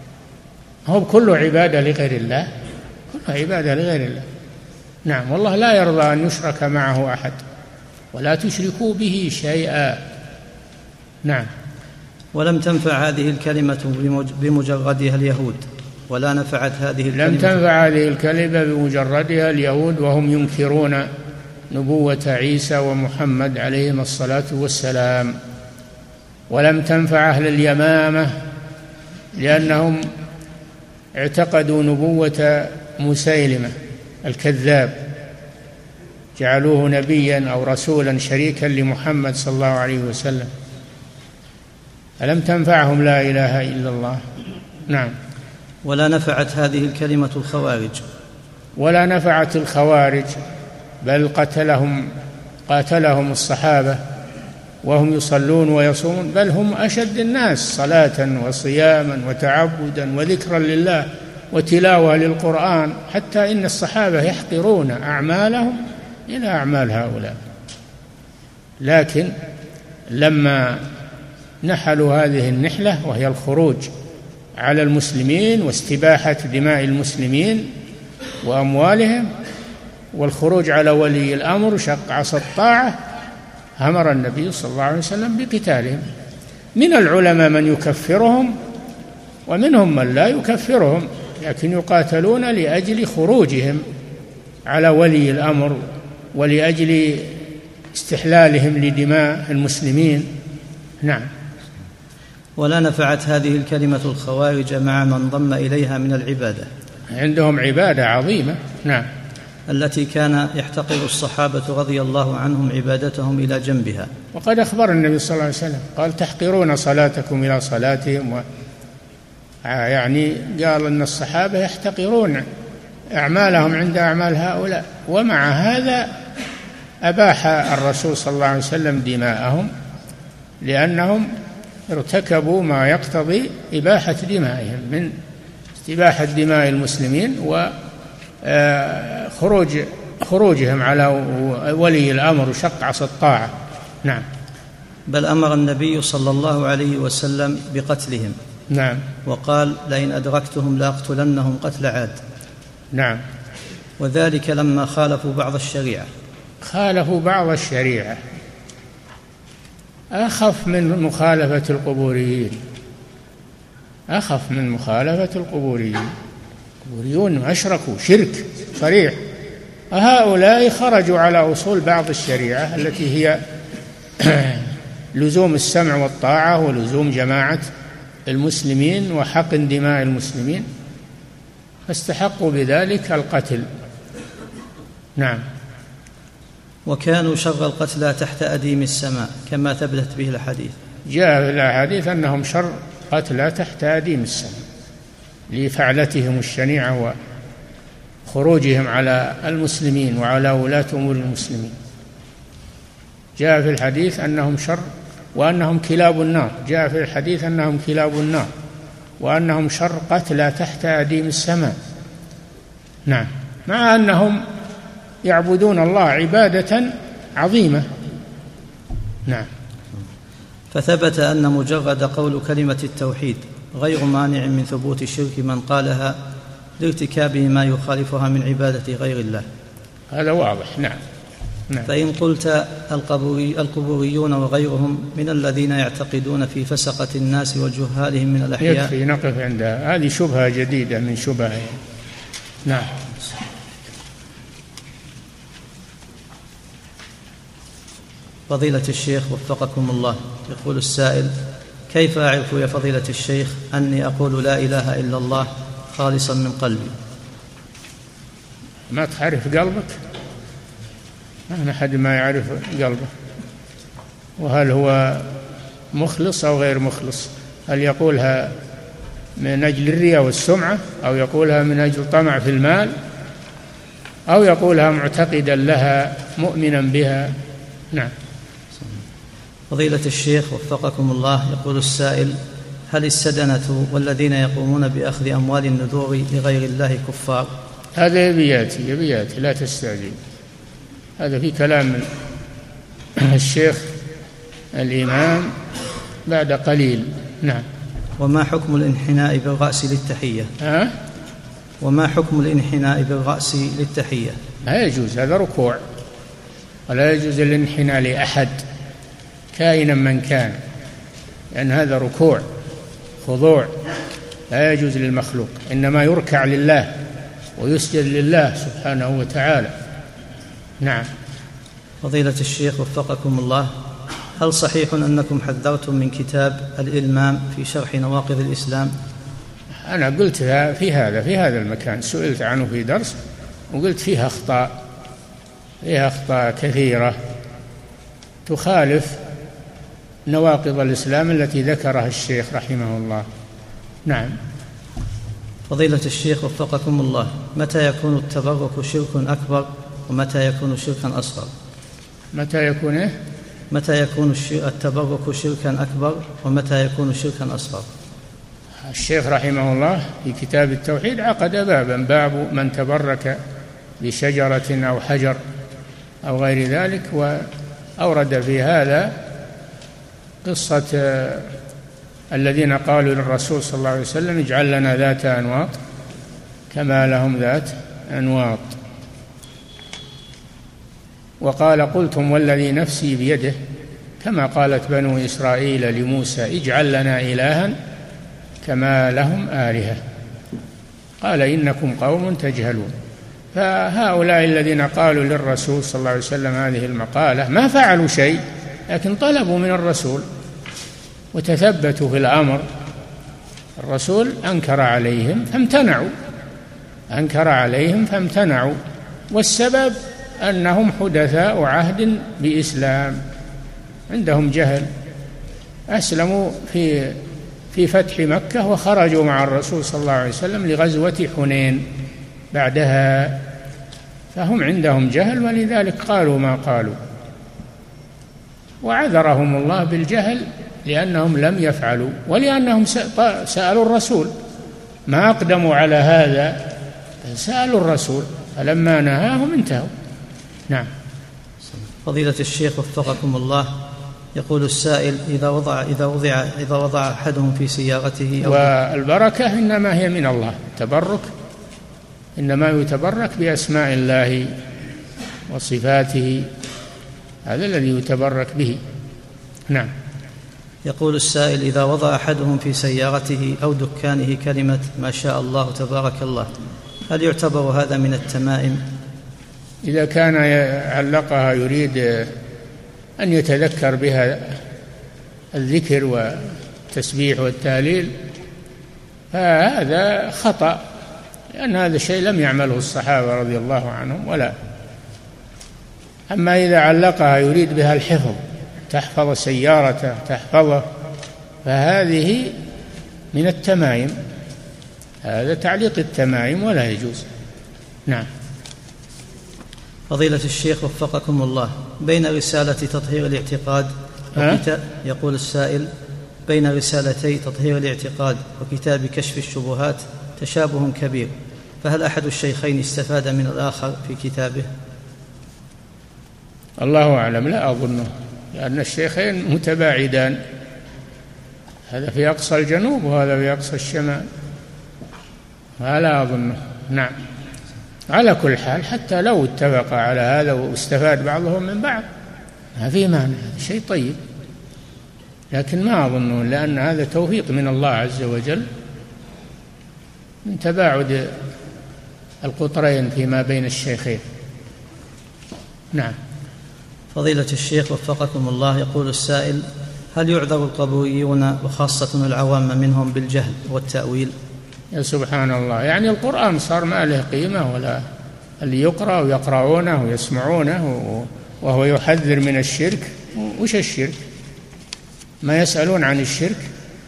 A: هو كله عبادة لغير الله، كله عبادة لغير الله. نعم. والله لا يرضى أن يشرك معه أحد ولا تشركوا به شيئا. نعم.
B: ولم تنفع هذه الكلمة بمجردها اليهود، ولا نفعت هذه الكلمة
A: لم تنفع هذه الكلمة بمجردها اليهود وهم ينكرون نبوة عيسى ومحمد عليهما الصلاة والسلام. ولم تنفع أهل اليمامة لأنهم اعتقدوا نبوة مسيلمة الكذاب، جعلوه نبيا أو رسولا شريكا لمحمد صلى الله عليه وسلم، ألم تنفعهم لا إله إلا الله. نعم.
B: ولا نفعت هذه الكلمة الخوارج،
A: ولا نفعت الخوارج، بل قتلهم قاتلهم الصحابة وهم يصلون ويصومون، بل هم أشد الناس صلاة وصياما وتعبدا وذكرا لله وتلاوة للقرآن، حتى إن الصحابة يحقرون أعمالهم إلى أعمال هؤلاء. لكن لما نحلوا هذه النحلة وهي الخروج على المسلمين واستباحة دماء المسلمين وأموالهم والخروج على ولي الأمر شق عصا الطاعة، أمر النبي صلى الله عليه وسلم بقتالهم. من العلماء من يكفرهم ومنهم من لا يكفرهم، لكن يقاتلون لأجل خروجهم على ولي الأمر ولأجل استحلالهم لدماء المسلمين. نعم.
B: ولا نفعت هذه الكلمة الخوارج مع من ضم إليها من العبادة،
A: عندهم عبادة عظيمة. نعم.
B: التي كان يحتقر الصحابة رضي الله عنهم عبادتهم إلى جنبها.
A: وقد أخبر النبي صلى الله عليه وسلم قال تحقرون صلاتكم إلى صلاتهم، و يعني قال أن الصحابة يحتقرون أعمالهم عند أعمال هؤلاء، ومع هذا أباح الرسول صلى الله عليه وسلم دماءهم لأنهم ارتكبوا ما يقتضي إباحة دمائهم من استباحة دماء المسلمين وخروج خروجهم على ولي الأمر وشق عصا الطاعة. نعم.
B: بل أمر النبي صلى الله عليه وسلم بقتلهم.
A: نعم.
B: وقال لئن أدركتهم لأقتلنهم قتل عاد.
A: نعم.
B: وذلك لما خالفوا بعض الشريعة.
A: خالفوا بعض الشريعة أخف من مخالفة القبوريين، أخف من مخالفة القبوريين. القبوريون أشركوا شرك صريح، هؤلاء خرجوا على أصول بعض الشريعة التي هي لزوم السمع والطاعة ولزوم جماعة المسلمين وحقن دماء المسلمين، فاستحقوا بذلك القتل. نعم.
B: وكانوا شر القتلى تحت أديم السماء كما ثبتت به الحديث.
A: جاء في الأحاديث أنهم شر قتلى تحت أديم السماء لفعلتهم الشنيعة وخروجهم على المسلمين وعلى ولاة أمور المسلمين. جاء في الحديث أنهم شر وأنهم كلاب النار، جاء في الحديث أنهم كلاب النار وأنهم شر قتلى تحت أديم السماء. نعم، مع أنهم يعبدون الله عبادة عظيمة. نعم.
B: فثبت أن مجرد قول كلمة التوحيد غير مانع من ثبوت شرك من قالها لارتكابه ما يخالفها من عبادة غير الله.
A: هذا واضح. نعم. نعم.
B: فإن قلت القبوري القبوريون وغيرهم من الذين يعتقدون في فسقة الناس وجهالهم من الأحياء.
A: يكفي نقف عندها، هذه شبهة جديدة من شبهه. نعم.
B: فضيلة الشيخ وفقكم الله، يقول السائل: كيف أعرف يا فضيلة الشيخ أني أقول لا إله إلا الله خالصا من قلبي؟
A: ما تعرف قلبك؟ ما أحد ما يعرف قلبه، وهل هو مخلص أو غير مخلص، هل يقولها من أجل الرياء والسمعة، أو يقولها من أجل طمع في المال، أو يقولها معتقدا لها مؤمنا بها. نعم.
B: فضيلة الشيخ وفقكم الله، يقول السائل: هل السدنة والذين يقومون بأخذ أموال النذور لغير الله كفار؟
A: هذا يبياتي يبياتي لا تستعجل، هذا في كلام الشيخ الإمام بعد قليل. نعم.
B: وما حكم الانحناء بالرأس للتحية؟
A: أه؟
B: وما حكم الانحناء بالرأس للتحية؟
A: لا يجوز، هذا ركوع، ولا يجوز الانحناء لأحد كائنا من كان، لأن هذا ركوع خضوع، لا يجوز للمخلوق، إنما يركع لله ويسجد لله سبحانه وتعالى. نعم.
B: فضيلة الشيخ وفقكم الله، هل صحيح أنكم حذرتم من كتاب الإلمام في شرح نواقض الإسلام؟
A: أنا قلت في هذا في هذا المكان، سئلت عنه في درس وقلت فيها أخطاء، فيها أخطاء كثيرة تخالف نواقض الإسلام التي ذكرها الشيخ رحمه الله. نعم.
B: فضيلة الشيخ وفقكم الله، متى يكون التبرك شرك أكبر ومتى يكون شركا أصغر؟
A: متى يكون إيه؟
B: متى يكون التبرك شركا أكبر ومتى يكون شركا أصغر؟
A: الشيخ رحمه الله في كتاب التوحيد عقد بابا، باب من تبرك بشجرة أو حجر أو غير ذلك، وأورد في هذا قصة الذين قالوا للرسول صلى الله عليه وسلم: اجعل لنا ذات أنواط كما لهم ذات أنواط. وقال: قلتم والذي نفسي بيده، كما قالت بنو إسرائيل لموسى: اجعل لنا إلها كما لهم آلهة. قال: إنكم قوم تجهلون. فهؤلاء الذين قالوا للرسول صلى الله عليه وسلم هذه المقالة ما فعلوا شيء، لكن طلبوا من الرسول وتثبتوا في الأمر. الرسول أنكر عليهم فامتنعوا أنكر عليهم فامتنعوا والسبب أنهم حدثاء عهد بإسلام، عندهم جهل. أسلموا في في فتح مكة وخرجوا مع الرسول صلى الله عليه وسلم لغزوة حنين بعدها، فهم عندهم جهل، ولذلك قالوا ما قالوا، وعذرهم الله بالجهل لأنهم لم يفعلوا، ولأنهم سألوا الرسول، ما أقدموا على هذا، سألوا الرسول فلما نهاهم انتهوا. نعم.
B: فضيلة الشيخ وفقكم الله، يقول السائل: إذا وضع إذا وضع إذا وضع أحدهم في سيارته أو
A: والبركة إنما هي من الله، التبرك إنما يتبرك بأسماء الله وصفاته، هذا الذي يتبرك به. نعم.
B: يقول السائل: إذا وضع أحدهم في سيارته أو دكانه كلمة ما شاء الله تبارك الله، هل يعتبر هذا من التمائم؟
A: إذا كان علقها يريد أن يتذكر بها الذكر والتسبيح والتهليل، فهذا خطأ، لأن هذا الشيء لم يعمله الصحابة رضي الله عنهم ولا. أما إذا علقها يريد بها الحفظ، تحفظ سيارته تحفظه، فهذه من التمايم، هذا تعليق التمايم ولا يجوز. نعم.
B: فضيلة الشيخ وفقكم الله، بين رسالة تطهير الاعتقاد وكتاب، يقول السائل: بين رسالتي تطهير الاعتقاد وكتاب كشف الشبهات تشابه كبير، فهل أحد الشيخين استفاد من الآخر في كتابه؟
A: الله أعلم، لا أظنه، لأن الشيخين متباعدان، هذا في أقصى الجنوب وهذا في أقصى الشمال، لا أظنه. نعم. على كل حال حتى لو اتفق على هذا واستفاد بعضهم من بعض ما في مانع، شيء طيب، لكن ما أظنه، لأن هذا توفيق من الله عز وجل من تباعد القطرين فيما بين الشيخين. نعم.
B: فضيلة الشيخ وفقكم الله، يقول السائل: هل يعذر القبوريون وخاصة العوام منهم بالجهل والتأويل؟
A: يا سبحان الله، يعني القرآن صار ما له قيمة ولا اللي يقرأ ويقرؤونه ويسمعونه وهو يحذر من الشرك. وش الشرك؟ ما يسألون عن الشرك؟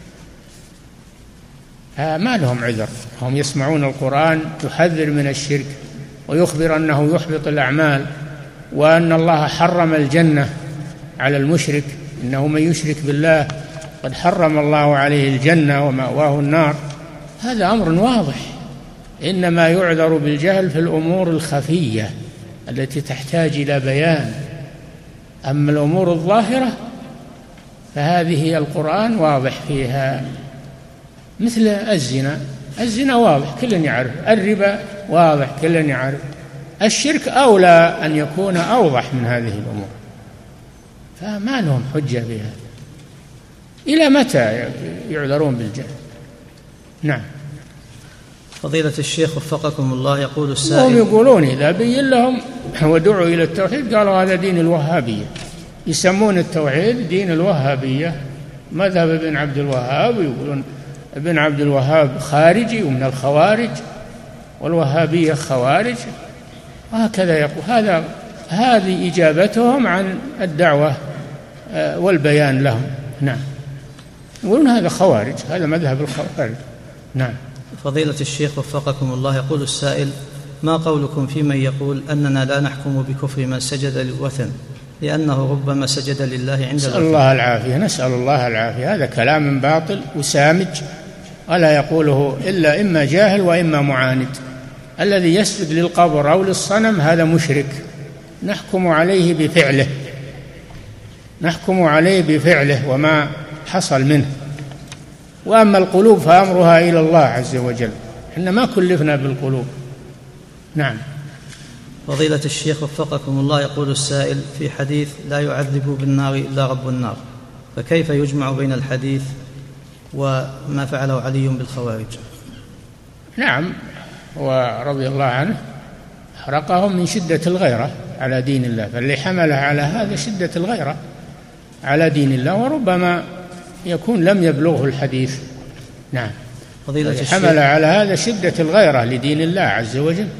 A: ما لهم عذر، هم يسمعون القرآن يحذر من الشرك ويخبر أنه يحبط الأعمال، وأن الله حرم الجنة على المشرك، إنه من يشرك بالله قد حرم الله عليه الجنة ومأواه النار. هذا أمر واضح، إنما يعذر بالجهل في الأمور الخفية التي تحتاج إلى بيان، أما الأمور الظاهرة فهذه القرآن واضح فيها، مثل الزنا، الزنا واضح كل يعرف، الربا واضح كل يعرف، الشرك أولى أن يكون أوضح من هذه الأمور، فما لهم حجة بها. إلى متى يعذرون بالجهل؟ نعم.
B: فضيلة الشيخ وفقكم الله، يقول السائل:
A: هم يقولون إذا بين لهم ودعوا إلى التوحيد قالوا هذا دين الوهابية، يسمون التوحيد دين الوهابية، مذهب ابن عبد الوهاب، ويقولون ابن عبد الوهاب خارجي ومن الخوارج، والوهابية خوارج، وهكذا يقول. هذا هذه إجابتهم عن الدعوة والبيان لهم. نعم. يقولون هذا خوارج، هذا مذهب الخوارج. نعم.
B: فضيلة الشيخ وفقكم الله، يقول السائل: ما قولكم في من يقول أننا لا نحكم بكفر من سجد للوثن لأنه ربما سجد لله عند
A: نسأل الله العافية، نسأل الله العافية. هذا كلام باطل وسامج، ولا يقوله إلا إما جاهل وإما معاند. الذي يسجد للقبر أو للصنم هذا مشرك، نحكم عليه بفعله، نحكم عليه بفعله وما حصل منه. وأما القلوب فأمرها إلى الله عز وجل، إحنا ما كلفنا بالقلوب. نعم.
B: فضيلة الشيخ وفقكم الله، يقول السائل: في حديث لا يعذب بالنار إلا رب النار، فكيف يجمع بين الحديث وما فعله علي بالخوارج؟
A: نعم، ورضي الله عنه حرقهم من شدة الغيرة على دين الله، فاللي حمله على هذا شدة الغيرة على دين الله، وربما يكون لم يبلغه الحديث. نعم.
B: فضيلة
A: حمل على هذا شدة الغيرة لدين الله عز وجل.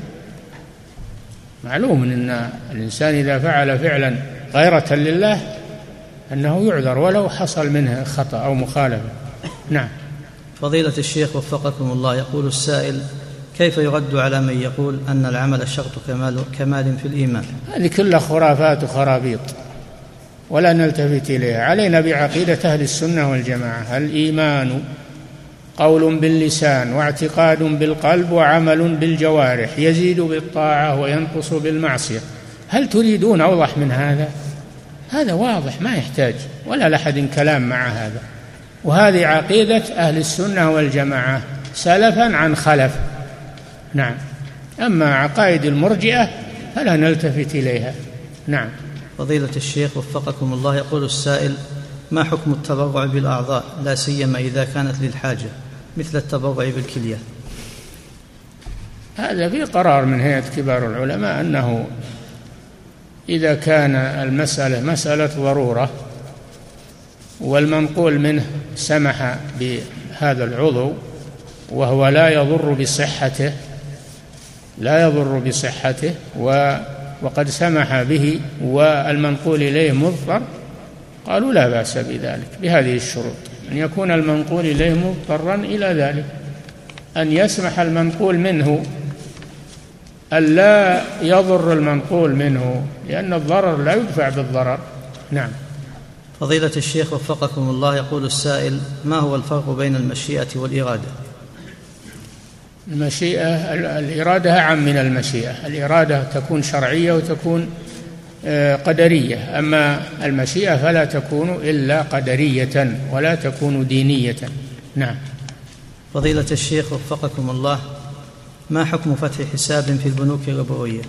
A: معلوم أن الإنسان إذا فعل فعلا غيرة لله أنه يعذر ولو حصل منه خطأ أو مخالفة. نعم.
B: فضيلة الشيخ وفقكم الله، يقول السائل: كيف يرد على من يقول أن العمل شرط كمال, كمال في الإيمان؟
A: هذه كلها خرافات وخرابيط ولا نلتفت إليها. علينا بعقيدة أهل السنة والجماعة: الإيمان قول باللسان واعتقاد بالقلب وعمل بالجوارح، يزيد بالطاعة وينقص بالمعصية. هل تريدون أوضح من هذا؟ هذا واضح ما يحتاج ولا لأحد كلام مع هذا. وهذه عقيدة أهل السنة والجماعة سلفا عن خلف. نعم. أما عقائد المرجئة فلا نلتفت إليها. نعم.
B: فضيلة الشيخ وفقكم الله، يقول السائل: ما حكم التبرع بالأعضاء لا سيما إذا كانت للحاجة مثل التبرع بالكلية؟
A: هذا في قرار من هيئة كبار العلماء أنه إذا كان المسألة مسألة ضرورة والمنقول منه سمح بهذا العضو وهو لا يضر بصحته لا يضر بصحته وقد سمح به والمنقول إليه مضطر، قالوا لا بأس بذلك بهذه الشروط: أن يكون المنقول إليه مضطرا إلى ذلك، أن يسمح المنقول منه، أن لا يضر المنقول منه، لأن الضرر لا يدفع بالضرر. نعم.
B: فضيلة الشيخ وفقكم الله، يقول السائل: ما هو الفرق بين المشيئة والإرادة؟
A: المشيئة الإرادة أعم من المشيئة، الإرادة تكون شرعية وتكون قدرية، أما المشيئة فلا تكون إلا قدرية ولا تكون دينية. نعم.
B: فضيلة الشيخ وفقكم الله، ما حكم فتح حساب في البنوك الربوية؟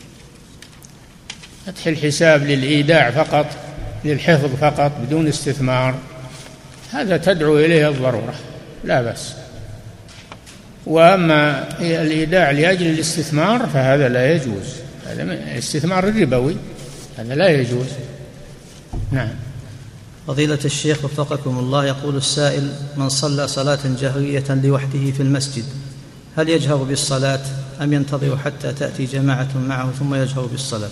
A: فتح الحساب للإيداع فقط، للحفظ فقط بدون استثمار، هذا تدعو إليه الضرورة لا بأس. وأما الإيداع لأجل الاستثمار فهذا لا يجوز، هذا الاستثمار الربوي، هذا لا يجوز. نعم.
B: فضيلة الشيخ وفقكم الله، يقول السائل: من صلى صلاة جهرية لوحده في المسجد هل يجهر بالصلاة أم ينتظر حتى تأتي جماعة معه ثم يجهر بالصلاة؟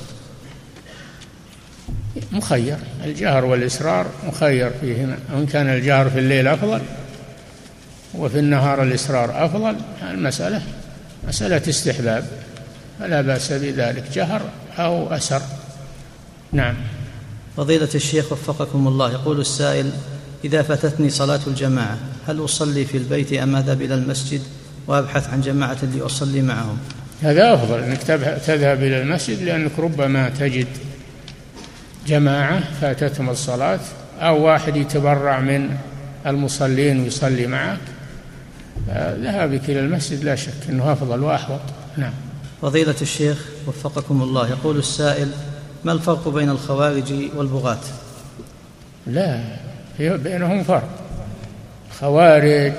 A: مخير، الجهر والإسرار مخير فيهما، وإن كان الجهر في الليل أفضل وفي النهار الإسرار أفضل، المسألة مسألة استحباب فلا بأس بذلك، جهر أو أسر. نعم.
B: فضيلة الشيخ وفقكم الله، يقول السائل: إذا فاتتني صلاة الجماعة هل أصلي في البيت أم أذهب إلى المسجد وأبحث عن جماعة لأصلي معهم؟
A: هذا أفضل أنك تذهب إلى المسجد، لأنك ربما تجد جماعة فاتتهم الصلاة أو واحد يتبرع من المصلين ويصلي معك، ذهابك إلى المسجد لا شك أنه أفضل وأحوط. نعم.
B: فضيلة الشيخ وفقكم الله، يقول السائل: ما الفرق بين الخوارج والبغاة؟
A: لا بينهم فرق. الخوارج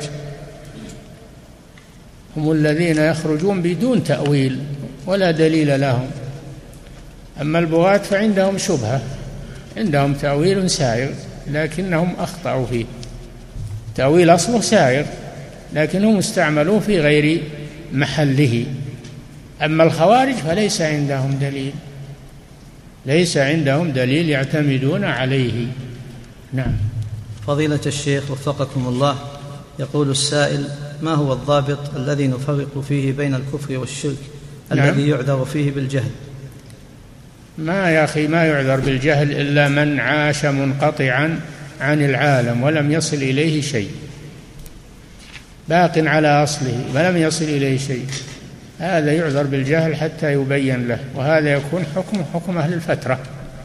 A: هم الذين يخرجون بدون تأويل ولا دليل لهم، أما البغاة فعندهم شبهة، عندهم تأويل سائغ لكنهم أخطأوا فيه، تأويل أصله سائغ لكنهم استعملوه في غير محله. أما الخوارج فليس عندهم دليل، ليس عندهم دليل يعتمدون عليه. نعم.
B: فضيلة الشيخ وفقكم الله، يقول السائل: ما هو الضابط الذي نفرق فيه بين الكفر والشرك
A: نعم.
B: الذي يعذر فيه بالجهل؟
A: ما يا أخي ما يعذر بالجهل إلا من عاش منقطعا عن العالم ولم يصل إليه شيء، باق على أصله ولم يصل إليه شيء، هذا يعذر بالجهل حتى يبين له، وهذا يكون حكم حكم أهل الفترة.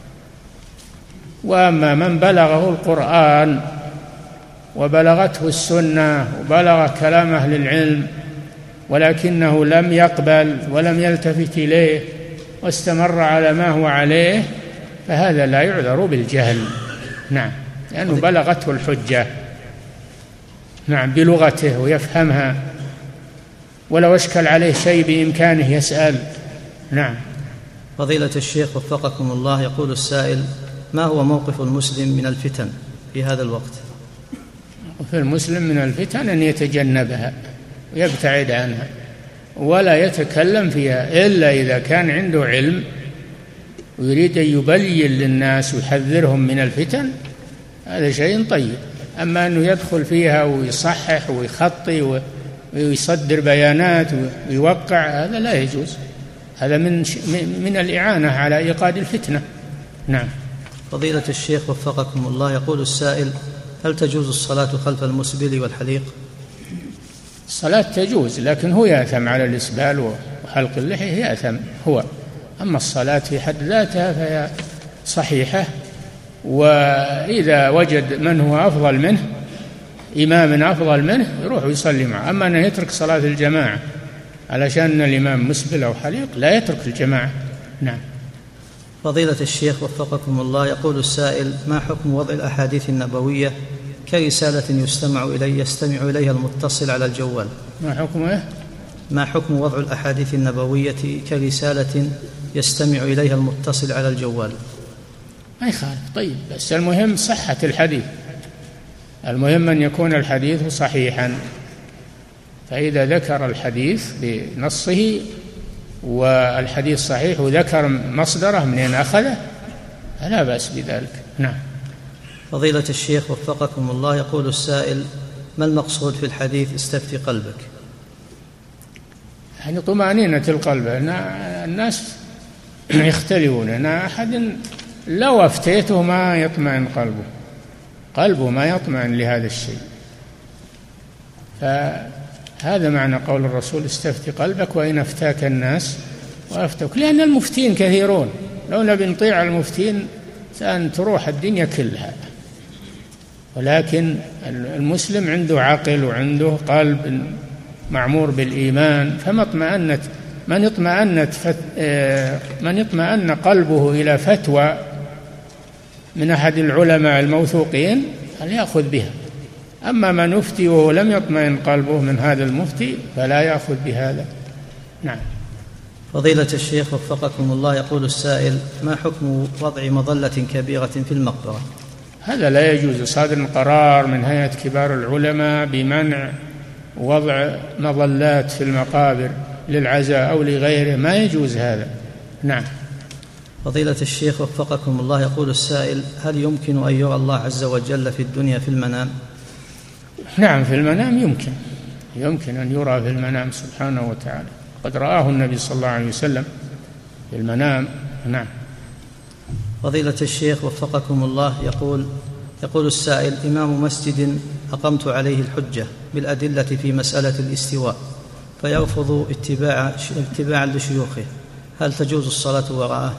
A: وأما من بلغه القرآن وبلغته السنة وبلغ كلام أهل العلم ولكنه لم يقبل ولم يلتفت إليه واستمر على ما هو عليه، فهذا لا يعذر بالجهل. نعم، لأنه بلغته الحجة نعم بلغته ويفهمها، ولو أشكل عليه شيء بإمكانه يسأل. نعم.
B: فضيلة الشيخ وفقكم الله، يقول السائل: ما هو موقف المسلم من الفتن في هذا الوقت؟
A: في المسلم من الفتن أن يتجنبها ويبتعد عنها ولا يتكلم فيها إلا إذا كان عنده علم ويريد أن يبين للناس ويحذرهم من الفتن، هذا شيء طيب. أما أنه يدخل فيها ويصحح ويخطي ويصدر بيانات ويوقع، هذا لا يجوز، هذا من من الإعانة على إيقاد الفتنة. نعم.
B: فضيلة الشيخ وفقكم الله، يقول السائل: هل تجوز الصلاة خلف المسبل والحليق؟
A: الصلاة تجوز، لكن هو يأثم على الإسبال وحلق اللحية، يأثم هو. أما الصلاة في حد ذاتها فهي صحيحة، وإذا وجد من هو أفضل منه، إمام أفضل منه، يروح ويصلي معه. أما أنه يترك صلاة الجماعة علشان الإمام مسبل أو حليق، لا يترك الجماعة. نعم.
B: فضيلة الشيخ وفقكم الله، يقول السائل: ما حكم وضع الأحاديث النبوية كرسالة يستمع إلي يستمع إليها المتصل على الجوال؟
A: ما حكمه؟
B: ما حكم وضع الأحاديث النبوية كرسالة يستمع إليها المتصل على الجوال؟
A: ما يخالف. طيب بس المهم صحة الحديث، المهم أن يكون الحديث صحيحا، فإذا ذكر الحديث بنصه والحديث صحيح وذكر مصدره منين أخذه فلا بأس بذلك. نعم.
B: فضيلة الشيخ وفقكم الله، يقول السائل: ما المقصود في الحديث استفتي قلبك؟
A: يعني طمأنينة القلب. الناس يختلفون، أنا أحد لو أفتيته ما يطمئن قلبه قلبه ما يطمئن لهذا الشيء. فهذا معنى قول الرسول: استفتي قلبك وإن أفتاك الناس وأفتوك. لأن المفتين كثيرون، لو نبي نطيع المفتين سأن تروح الدنيا كلها. ولكن المسلم عنده عقل وعنده قلب معمور بالإيمان، فما اطمأنت من اطمأنت من اطمأن قلبه إلى فتوى من أحد العلماء الموثوقين فليأخذ بها. أما من يفتي وهو لم يطمئن قلبه من هذا المفتي فلا يأخذ بهذا. نعم.
B: فضيلة الشيخ وفقكم الله، يقول السائل: ما حكم وضع مظلة كبيرة في المقبرة؟
A: هذا لا يجوز. صادر قرار من هيئة كبار العلماء بمنع وضع مظلات في المقابر للعزاء أو لغيره، ما يجوز هذا. نعم.
B: فضيلة الشيخ وفقكم الله، يقول السائل: هل يمكن أن يرى الله عز وجل في الدنيا في المنام؟
A: نعم، في المنام يمكن يمكن أن يرى في المنام سبحانه وتعالى، قد رآه النبي صلى الله عليه وسلم في المنام. نعم.
B: فضيلة الشيخ وفقكم الله، يقول يقول السائل: إمام مسجد أقمت عليه الحجة بالأدلة في مسألة الاستواء فيرفض اتباع اتباعا لشيوخه، هل تجوز الصلاة وراءه؟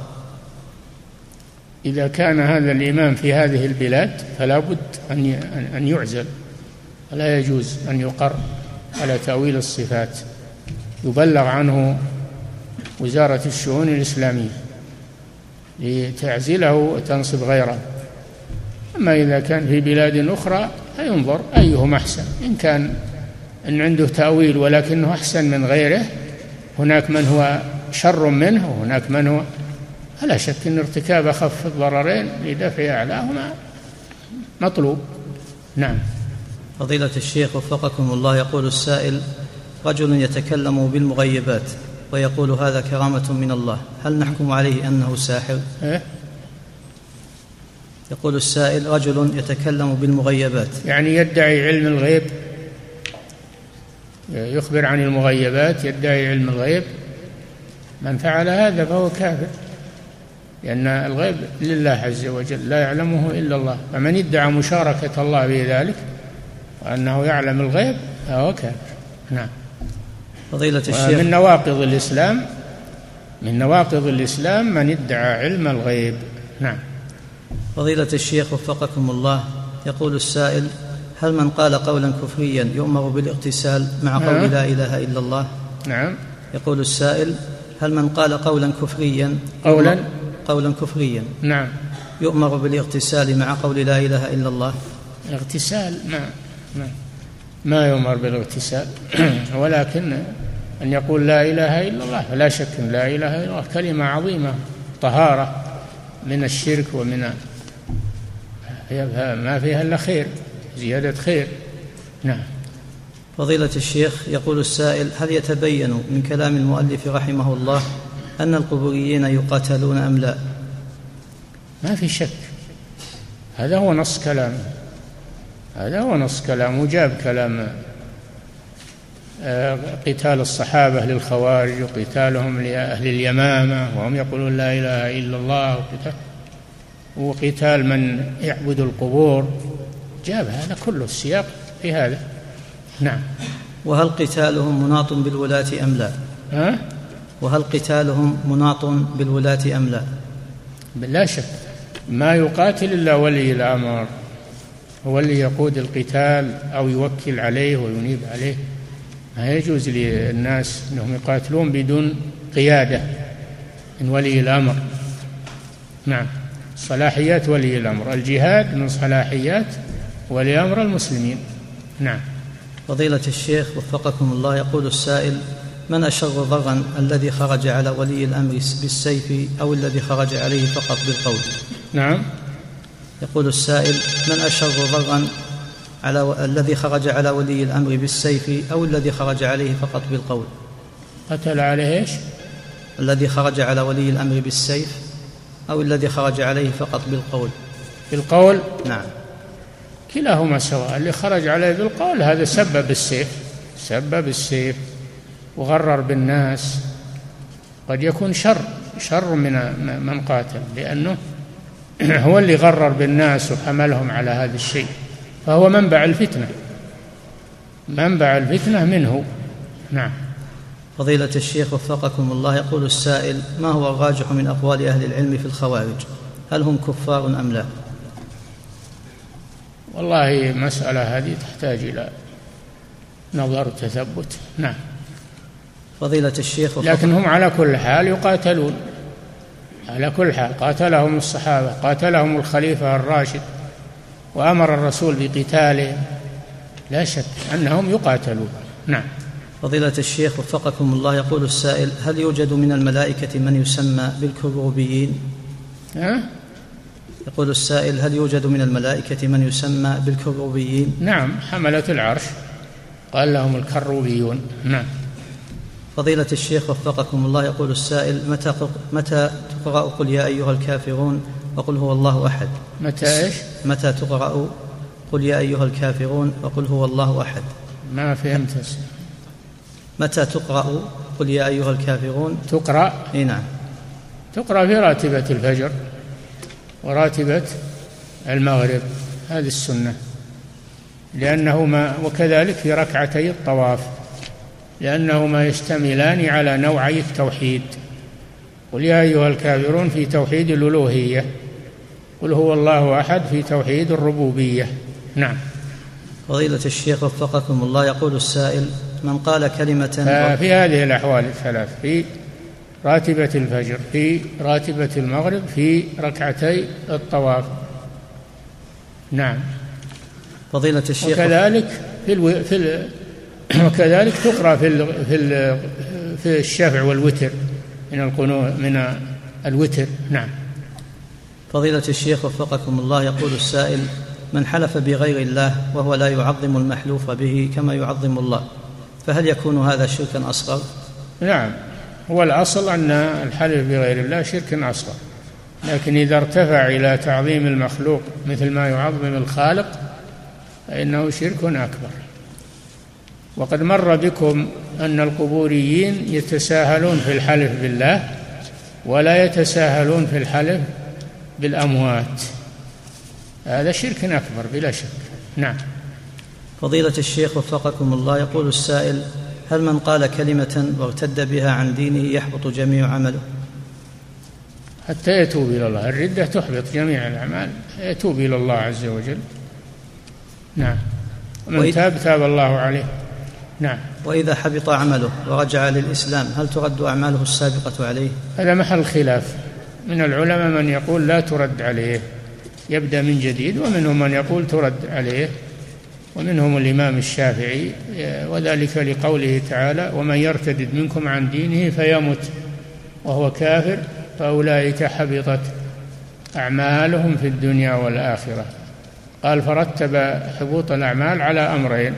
A: إذا كان هذا الإمام في هذه البلاد فلا بد أن يعزل، ولا يجوز أن يقر على تأويل الصفات، يبلغ عنه وزارة الشؤون الإسلامية لتعزله وتنصب غيره. أما إذا كان في بلاد أخرى فينظر أيهم أحسن، إن كان أن عنده تأويل ولكنه أحسن من غيره، هناك من هو شر منه وهناك من هو، فلا شك أن ارتكاب أخف الضررين لدفع أعلاهما مطلوب. نعم.
B: فضيلة الشيخ وفقكم الله، يقول السائل: رجل يتكلم بالمغيبات ويقول هذا كرامة من الله، هل نحكم عليه أنه ساحر؟
A: إيه؟
B: يقول السائل: رجل يتكلم بالمغيبات،
A: يعني يدعي علم الغيب، يخبر عن المغيبات، يدعي علم الغيب، من فعل هذا فهو كافر، لأن الغيب لله عز وجل لا يعلمه إلا الله، فمن ادعى مشاركة الله في ذلك وأنه يعلم الغيب فهو كافر. نعم.
B: فضيلة الشيخ،
A: من نواقض الإسلام من نواقض الإسلام من ادعى علم الغيب. نعم.
B: فضيلة الشيخ وفقكم الله، يقول السائل: هل من قال قولا كفريا يؤمر بالاغتسال مع قول
A: نعم.
B: لا إله إلا الله؟
A: نعم.
B: يقول السائل: هل من قال قولا كفريا
A: قولا
B: قولا كفريا
A: نعم
B: يؤمر بالاغتسال مع قول لا إله إلا الله؟
A: اغتسال ما ما, ما يؤمر بالاغتسال ولكن أن يقول لا إله إلا الله، فلا شك أن لا إله إلا الله كلمة عظيمة، طهارة من الشرك ومن ما فيها إلا خير، زيادة خير. نعم.
B: فضيلة الشيخ، يقول السائل: هل يتبين من كلام المؤلف رحمه الله أن القبوريين يقاتلون أم لا؟
A: ما في شك، هذا هو نص كلام هذا هو نص كلام وجاب كلام قتال الصحابة للخوارج وقتالهم لأهل اليمامة وهم يقولون لا إله إلا الله، وقتال من يعبد القبور، جاب هذا كله السياق في هذا. نعم.
B: وهل قتالهم مناط بالولاة أم لا؟
A: ها؟
B: وهل قتالهم مناط بالولاة أم لا؟
A: لا شك، ما يقاتل إلا ولي الأمر، هو اللي يقود القتال أو يوكل عليه وينيب عليه. ما يجوز للناس أنهم يقاتلون بدون قيادة من ولي الأمر. نعم. صلاحيات ولي الأمر، الجهاد من صلاحيات ولي أمر المسلمين. نعم.
B: فضيلة الشيخ وفقكم الله، يقول السائل: من أشر ضرا الذي خرج على ولي الأمر بالسيف أو الذي خرج عليه فقط بالقول؟
A: نعم.
B: يقول السائل: من أشر ضرا على و... الذي خرج على ولي الأمر بالسيف أو الذي خرج عليه فقط بالقول؟
A: قتل عليه إيش؟
B: الذي خرج على ولي الأمر بالسيف أو الذي خرج عليه فقط بالقول؟
A: بالقول؟
B: نعم.
A: كلاهما سواء. اللي خرج عليه بالقول هذا سبب السيف، سبب السيف وغرر بالناس، قد يكون شر شر من من قاتل، لأنه هو اللي غرر بالناس وحملهم على هذا الشيء، فهو منبع الفتنة، منبع الفتنة منه. نعم.
B: فضيلة الشيخ وفقكم الله، يقول السائل: ما هو الراجح من أقوال أهل العلم في الخوارج؟ هل هم كفار أم لا؟
A: والله مسألة هذه تحتاج إلى نظر تثبت. نعم.
B: فضيلة الشيخ
A: لكن هم على كل حال يقاتلون، على كل حال قاتلهم الصحابة، قاتلهم الخليفة الراشد، وأمر الرسول بقتالهم، لا شك أنهم يقاتلون. نعم.
B: فضيلة الشيخ وفقكم الله، يقول السائل: هل يوجد من الملائكة من يسمى بالكروبيين؟
A: أه؟
B: يقول السائل: هل يوجد من الملائكة من يسمى بالكروبيين؟
A: نعم، حملة العرش قال لهم الكروبيون. نعم.
B: فضيلة الشيخ وفقكم الله، يقول السائل: متى متى تقرأ قل يا أيها الكافرون وقل هو الله أحد؟
A: متى إيش؟
B: متى تقرأ قل يا أيها الكافرون وقل هو الله أحد؟
A: ما فهمت.
B: متى تقرأ قل يا أيها الكافرون؟
A: تقرأ؟
B: إيه نعم.
A: تقرأ في راتبة الفجر وراتبة المغرب، هذه السنة، لأنهما وكذلك في ركعتي الطواف، لأنهما يشتملان على نوعي التوحيد. قل يا أيها الكافرون في توحيد الألوهية، قل هو الله أحد في توحيد الربوبية. نعم.
B: فضيلة الشيخ وفقكم الله، يقول السائل: من قال كلمة
A: في هذه الأحوال الثلاث، في راتبة الفجر، في راتبة المغرب، في ركعتي الطواف. نعم.
B: فضيلة الشيخ
A: وكذلك في الو... في ال... وكذلك تقرأ في ال... في ال... في الشفع والوتر من القنوت من الوتر. نعم.
B: فضيلة الشيخ وفقكم الله، يقول السائل: من حلف بغير الله وهو لا يعظم المحلوف به كما يعظم الله، فهل يكون هذا شركا أصغر؟
A: نعم، هو الأصل أن الحلف بغير الله شرك أصغر، لكن إذا ارتفع إلى تعظيم المخلوق مثل ما يعظم الخالق فإنه شرك أكبر. وقد مر بكم أن القبوريين يتساهلون في الحلف بالله ولا يتساهلون في الحلف بالأموات، هذا شرك أكبر بلا شك. نعم.
B: فضيلة الشيخ وفقكم الله، يقول السائل: هل من قال كلمة وارتد بها عن دينه يحبط جميع عمله؟
A: حتى يتوب إلى الله، الردة تحبط جميع الأعمال، يتوب إلى الله عز وجل. نعم. ومن تاب تاب الله عليه. نعم.
B: وإذا حبط عمله ورجع للإسلام هل ترد أعماله السابقة عليه؟
A: هذا محل خلاف، من العلماء من يقول لا ترد عليه، يبدأ من جديد، ومنهم من يقول ترد عليه، ومنهم الإمام الشافعي، وذلك لقوله تعالى: ومن يرتد منكم عن دينه فيمت وهو كافر فأولئك حبطت أعمالهم في الدنيا والآخرة. قال فرتب حبوط الأعمال على أمرين: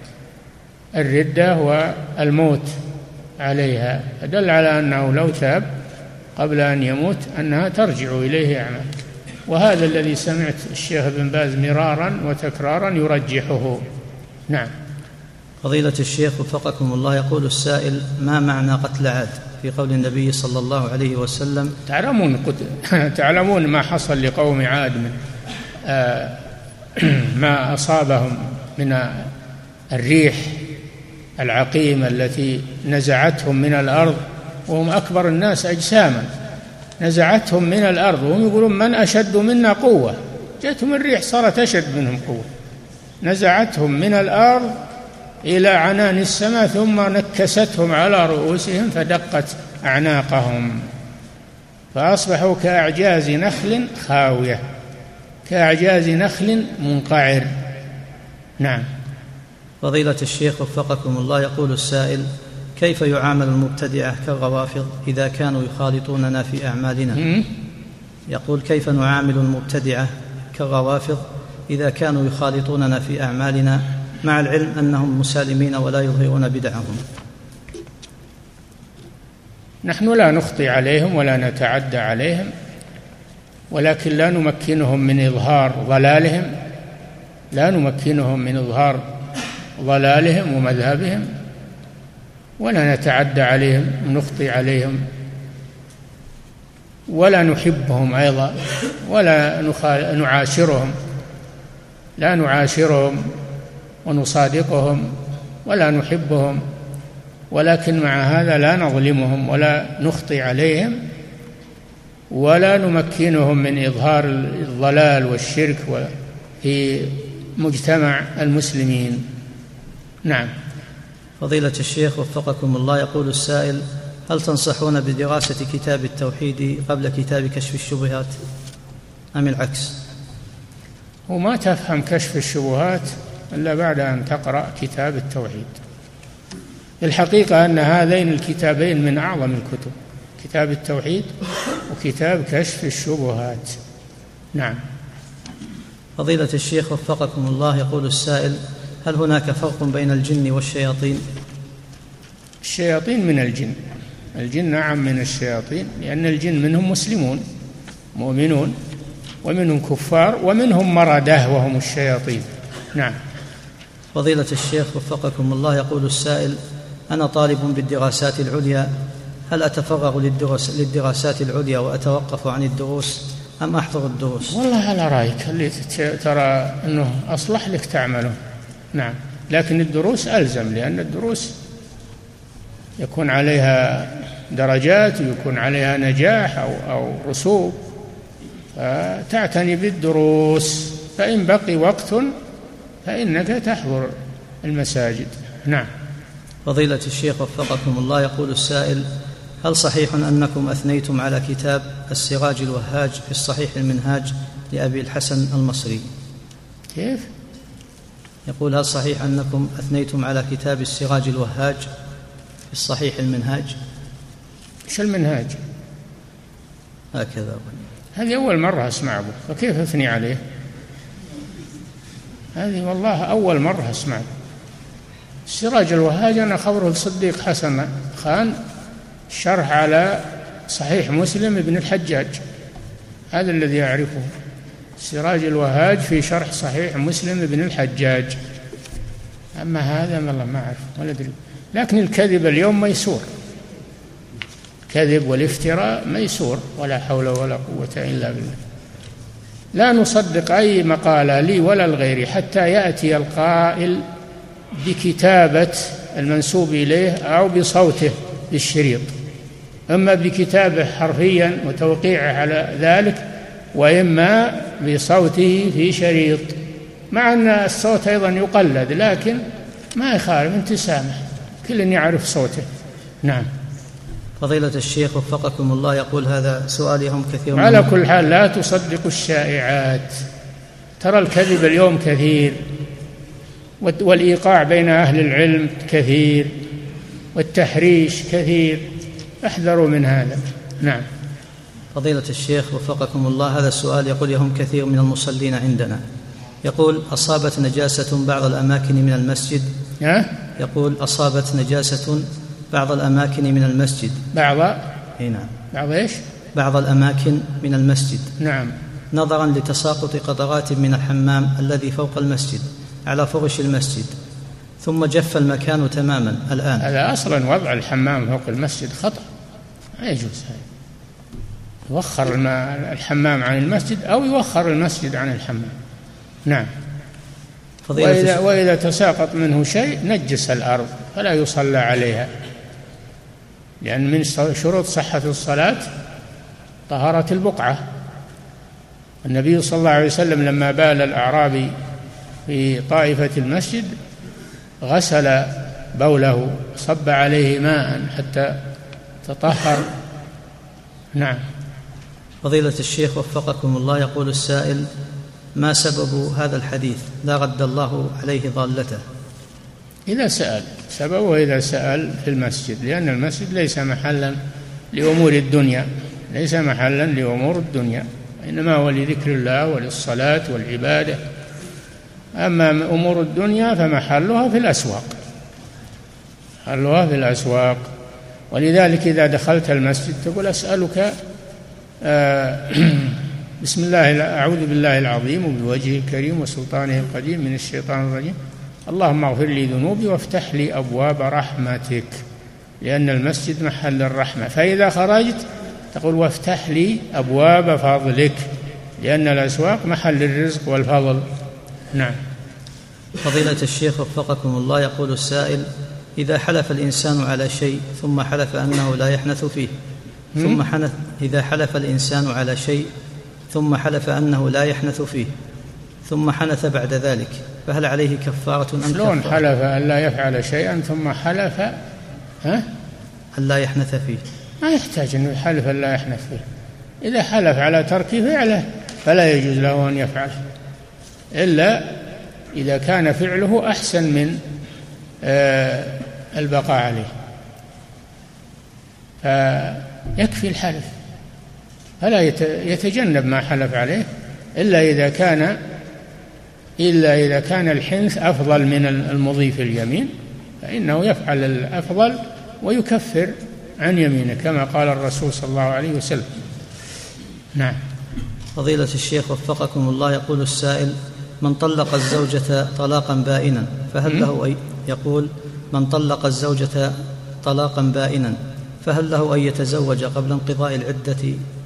A: الردة والموت عليها، فدل على أنه لو تاب قبل أن يموت أنها ترجع إليه أعمال، وهذا الذي سمعت الشيخ بن باز مرارا وتكرارا يرجحه. نعم.
B: فضيلة الشيخ وفقكم الله، يقول السائل: ما معنى قتل عاد في قول النبي صلى الله عليه وسلم؟
A: تعلمون تعلمون ما حصل لقوم عاد من آه ما أصابهم من الريح العقيمة التي نزعتهم من الأرض، وهم أكبر الناس أجساما، نزعتهم من الأرض وهم يقولون من أشد منا قوة، جاءتهم الريح صارت أشد منهم قوة، نزعتهم من الأرض إلى عنان السماء ثم نكستهم على رؤوسهم فدقت أعناقهم فأصبحوا كأعجاز نخل خاوية، كأعجاز نخل
B: كيف يعامل المبتدعة كالروافض إذا كانوا يخالطوننا في أعمالنا؟ يقول كيف نعامل المبتدعة كالروافض إذا كانوا يخالطوننا في أعمالنا مع العلم أنهم مسالمين ولا يظهرون بدعهم؟
A: نحن لا نخطي عليهم ولا نتعدى عليهم، ولكن لا نمكنهم من إظهار ضلالهم لا نمكنهم من إظهار ضلالهم ومذهبهم، ولا نتعدى عليهم ونخطي عليهم، ولا نحبهم أيضا، ولا نعاشرهم لا نعاشرهم ونصادقهم ولا نحبهم، ولكن مع هذا لا نظلمهم ولا نخطي عليهم ولا نمكنهم من إظهار الضلال والشرك في مجتمع المسلمين. نعم.
B: فضيلة الشيخ وفقكم الله، يقول السائل: هل تنصحون بدراسة كتاب التوحيد قبل كتاب كشف الشبهات أم العكس؟
A: وما تفهم كشف الشبهات إلا بعد أن تقرأ كتاب التوحيد. الحقيقة أن هذين الكتابين من أعظم الكتب، كتاب التوحيد وكتاب كشف الشبهات. نعم.
B: فضيلة الشيخ وفقكم الله، يقول السائل: هل هناك فرق بين الجن والشياطين؟
A: الشياطين من الجن، الجن نعم من الشياطين، لأن الجن منهم مسلمون مؤمنون ومنهم كفار ومنهم مردة وهم الشياطين. نعم.
B: فضيلة الشيخ وفقكم الله، يقول السائل: أنا طالب بالدراسات العليا، هل أتفرغ للدراسات العليا وأتوقف عن الدروس أم أحضر الدروس؟
A: والله على رأيك، اللي ترى أنه أصلح لك تعمله. نعم. لكن الدروس ألزم، لأن الدروس يكون عليها درجات ويكون عليها نجاح أو, أو رسوب، فتعتني بالدروس، فإن بقي وقت فإنك تحضر المساجد. نعم.
B: فضيلة الشيخ وفقكم الله، يقول السائل: هل صحيح أنكم أثنيتم على كتاب السراج الوهاج في الصحيح المنهاج لأبي الحسن المصري؟
A: كيف؟
B: يقول: هل صحيح أنكم أثنيتم على كتاب السراج الوهاج في الصحيح المنهاج؟
A: إيش المنهاج؟
B: هكذا.
A: هذه أول مرة أسمع به، فكيف أثني عليه؟ هذه والله أول مرة أسمع به. السراج الوهاج أنا خبره الصديق حسن خان، شرح على صحيح مسلم ابن الحجاج، هذا الذي أعرفه. السراج الوهاج في شرح صحيح مسلم ابن الحجاج، أما هذا والله ما أعرف ولا أدري. لكن الكذب اليوم ميسور، الكذب والافتراء ميسور، ولا حول ولا قوة إلا بالله. لا نصدق أي مقالة لي ولا الغير حتى يأتي القائل بكتابة المنسوب إليه أو بصوته بالشريط، أما بكتابه حرفيا وتوقيعه على ذلك، وإما بصوته في شريط، مع أن الصوت أيضا يقلد، لكن ما يخالف، أنت سامح، كل يعرف صوته. نعم.
B: فضيلة الشيخ وفقكم الله، يقول هذا سؤالهم كثير.
A: على كل حال لا تصدقوا الشائعات، ترى الكذب اليوم كثير، والإيقاع بين أهل العلم كثير، والتحريش كثير، احذروا من هذا. نعم.
B: فضيلة الشيخ وفقكم الله، هذا السؤال يقول: يهم كثير من المصلين عندنا، يقول: أصابت نجاسة بعض الأماكن من المسجد.
A: أه؟
B: يقول: أصابت نجاسة بعض الأماكن من المسجد.
A: بعض
B: إيه نعم.
A: بعض إيش؟
B: بعض الأماكن من المسجد.
A: نعم.
B: نظرا لتساقط قطرات من الحمام الذي فوق المسجد على فرش المسجد، ثم جف المكان تماما الآن.
A: هذا أصلا وضع الحمام فوق المسجد خطأ، لا يجوز هذا. يوخر الحمام عن المسجد أو يوخر المسجد عن الحمام. نعم. وإذا, وإذا تساقط منه شيء نجس الأرض فلا يصلى عليها، لأن من شروط صحة الصلاة طهارة البقعة. النبي صلى الله عليه وسلم لما بال الأعرابي في طائفة المسجد غسل بوله، صب عليه ماء حتى تطهر. نعم.
B: فضيلة الشيخ وفقكم الله، يقول السائل: ما سبب هذا الحديث لا رد الله عليه ضالته؟
A: إذا سأل سبب وإذا سأل في المسجد، لأن المسجد ليس محلا لأمور الدنيا، ليس محلا لأمور الدنيا، إنما هو لذكر الله وللصلاة والعبادة. أما أمور الدنيا فمحلها في الأسواق، محلها في الأسواق. ولذلك إذا دخلت المسجد تقول أسألك آه بسم الله، أعوذ بالله العظيم وبوجهه الكريم وسلطانه القديم من الشيطان الرجيم، اللهم اغفر لي ذنوبي وافتح لي أبواب رحمتك، لأن المسجد محل الرحمة. فإذا خرجت تقول وافتح لي أبواب فضلك، لأن الأسواق محل الرزق والفضل. نعم.
B: فضيلة الشيخ وفقكم الله، يقول السائل: إذا حلف الإنسان على شيء ثم حلف أنه لا يحنث فيه ثم حنث إذا حلف الإنسان على شيء ثم حلف أنه لا يحنث فيه ثم حنث بعد ذلك، فهل عليه كفارة أم
A: شلون
B: كفارة؟
A: حلف أن لا يفعل شيئا ثم حلف ها؟
B: أن لا يحنث فيه؟
A: ما يحتاج أنه يحلف أن لا يحنث فيه. إذا حلف على ترك فعله فلا يجوز له أن يفعله، إلا إذا كان فعله أحسن من آه البقاء عليه، فيكفي الحلف، فلا يتجنب ما حلف عليه إلا إذا كان إلا إذا كان الحنث أفضل من المضي في اليمين، فإنه يفعل الأفضل ويكفر عن يمينه كما قال الرسول صلى الله عليه وسلم. نعم.
B: فضيلة الشيخ وفقكم الله، يقول السائل: من طلق الزوجة طلاقا بائنا فهل له أي يقول من طلق الزوجة طلاقا بائنا فهل له أن يتزوج قبل انقضاء العدة؟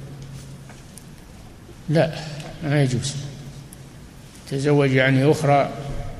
A: لا، ما يجوز. تزوج يعني أخرى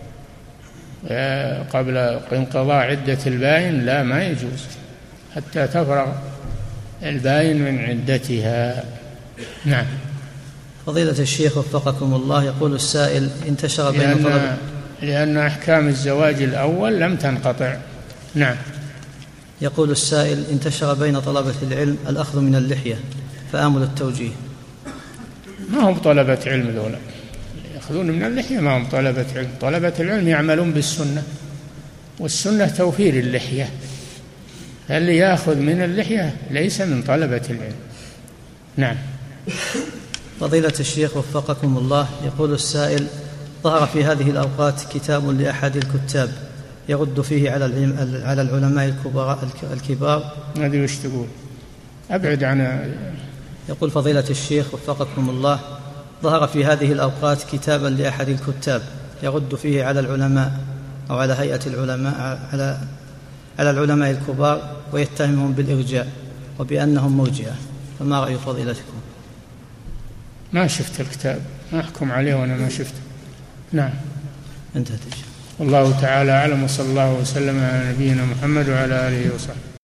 A: قبل انقضاء عدة البائن، لا، ما يجوز حتى تفرغ البائن من عدتها. نعم.
B: فضيلة الشيخ وفقكم الله، يقول السائل: انتشر بين
A: لأن,
B: طلبة
A: لأن أحكام الزواج الأول لم تنقطع. نعم.
B: يقول السائل: انتشر بين طلبة العلم الأخذ من اللحية، فآمل التوجيه.
A: ما هم طلبة علم ذولا، يأخذون من اللحية ما هم طلبة علم. طلبة العلم يعملون بالسنة، والسنة توفير اللحية، اللي يأخذ من اللحية ليس من طلبة العلم. نعم.
B: فضيلة الشيخ وفقكم الله، يقول السائل: ظهر في هذه الأوقات كتاب لأحد الكتاب يرد فيه على على العلماء الكبار الكبار
A: هذه وش تقول؟ أبعد عن.
B: يقول فضيلة الشيخ وفقكم الله: ظهر في هذه الأوقات كتابا لأحد الكتاب يرد فيه على العلماء أو على هيئة العلماء على على العلماء الكبار ويتهمهم بالإرجاء وبأنهم مرجئة، فما رأي فضيلتكم؟
A: ما شفت الكتاب، ما أحكم عليه وأنا ما شفته. نعم.
B: انتهت.
A: والله تعالى أعلم، وصلى الله وسلم على نبينا محمد وعلى آله وصحبه.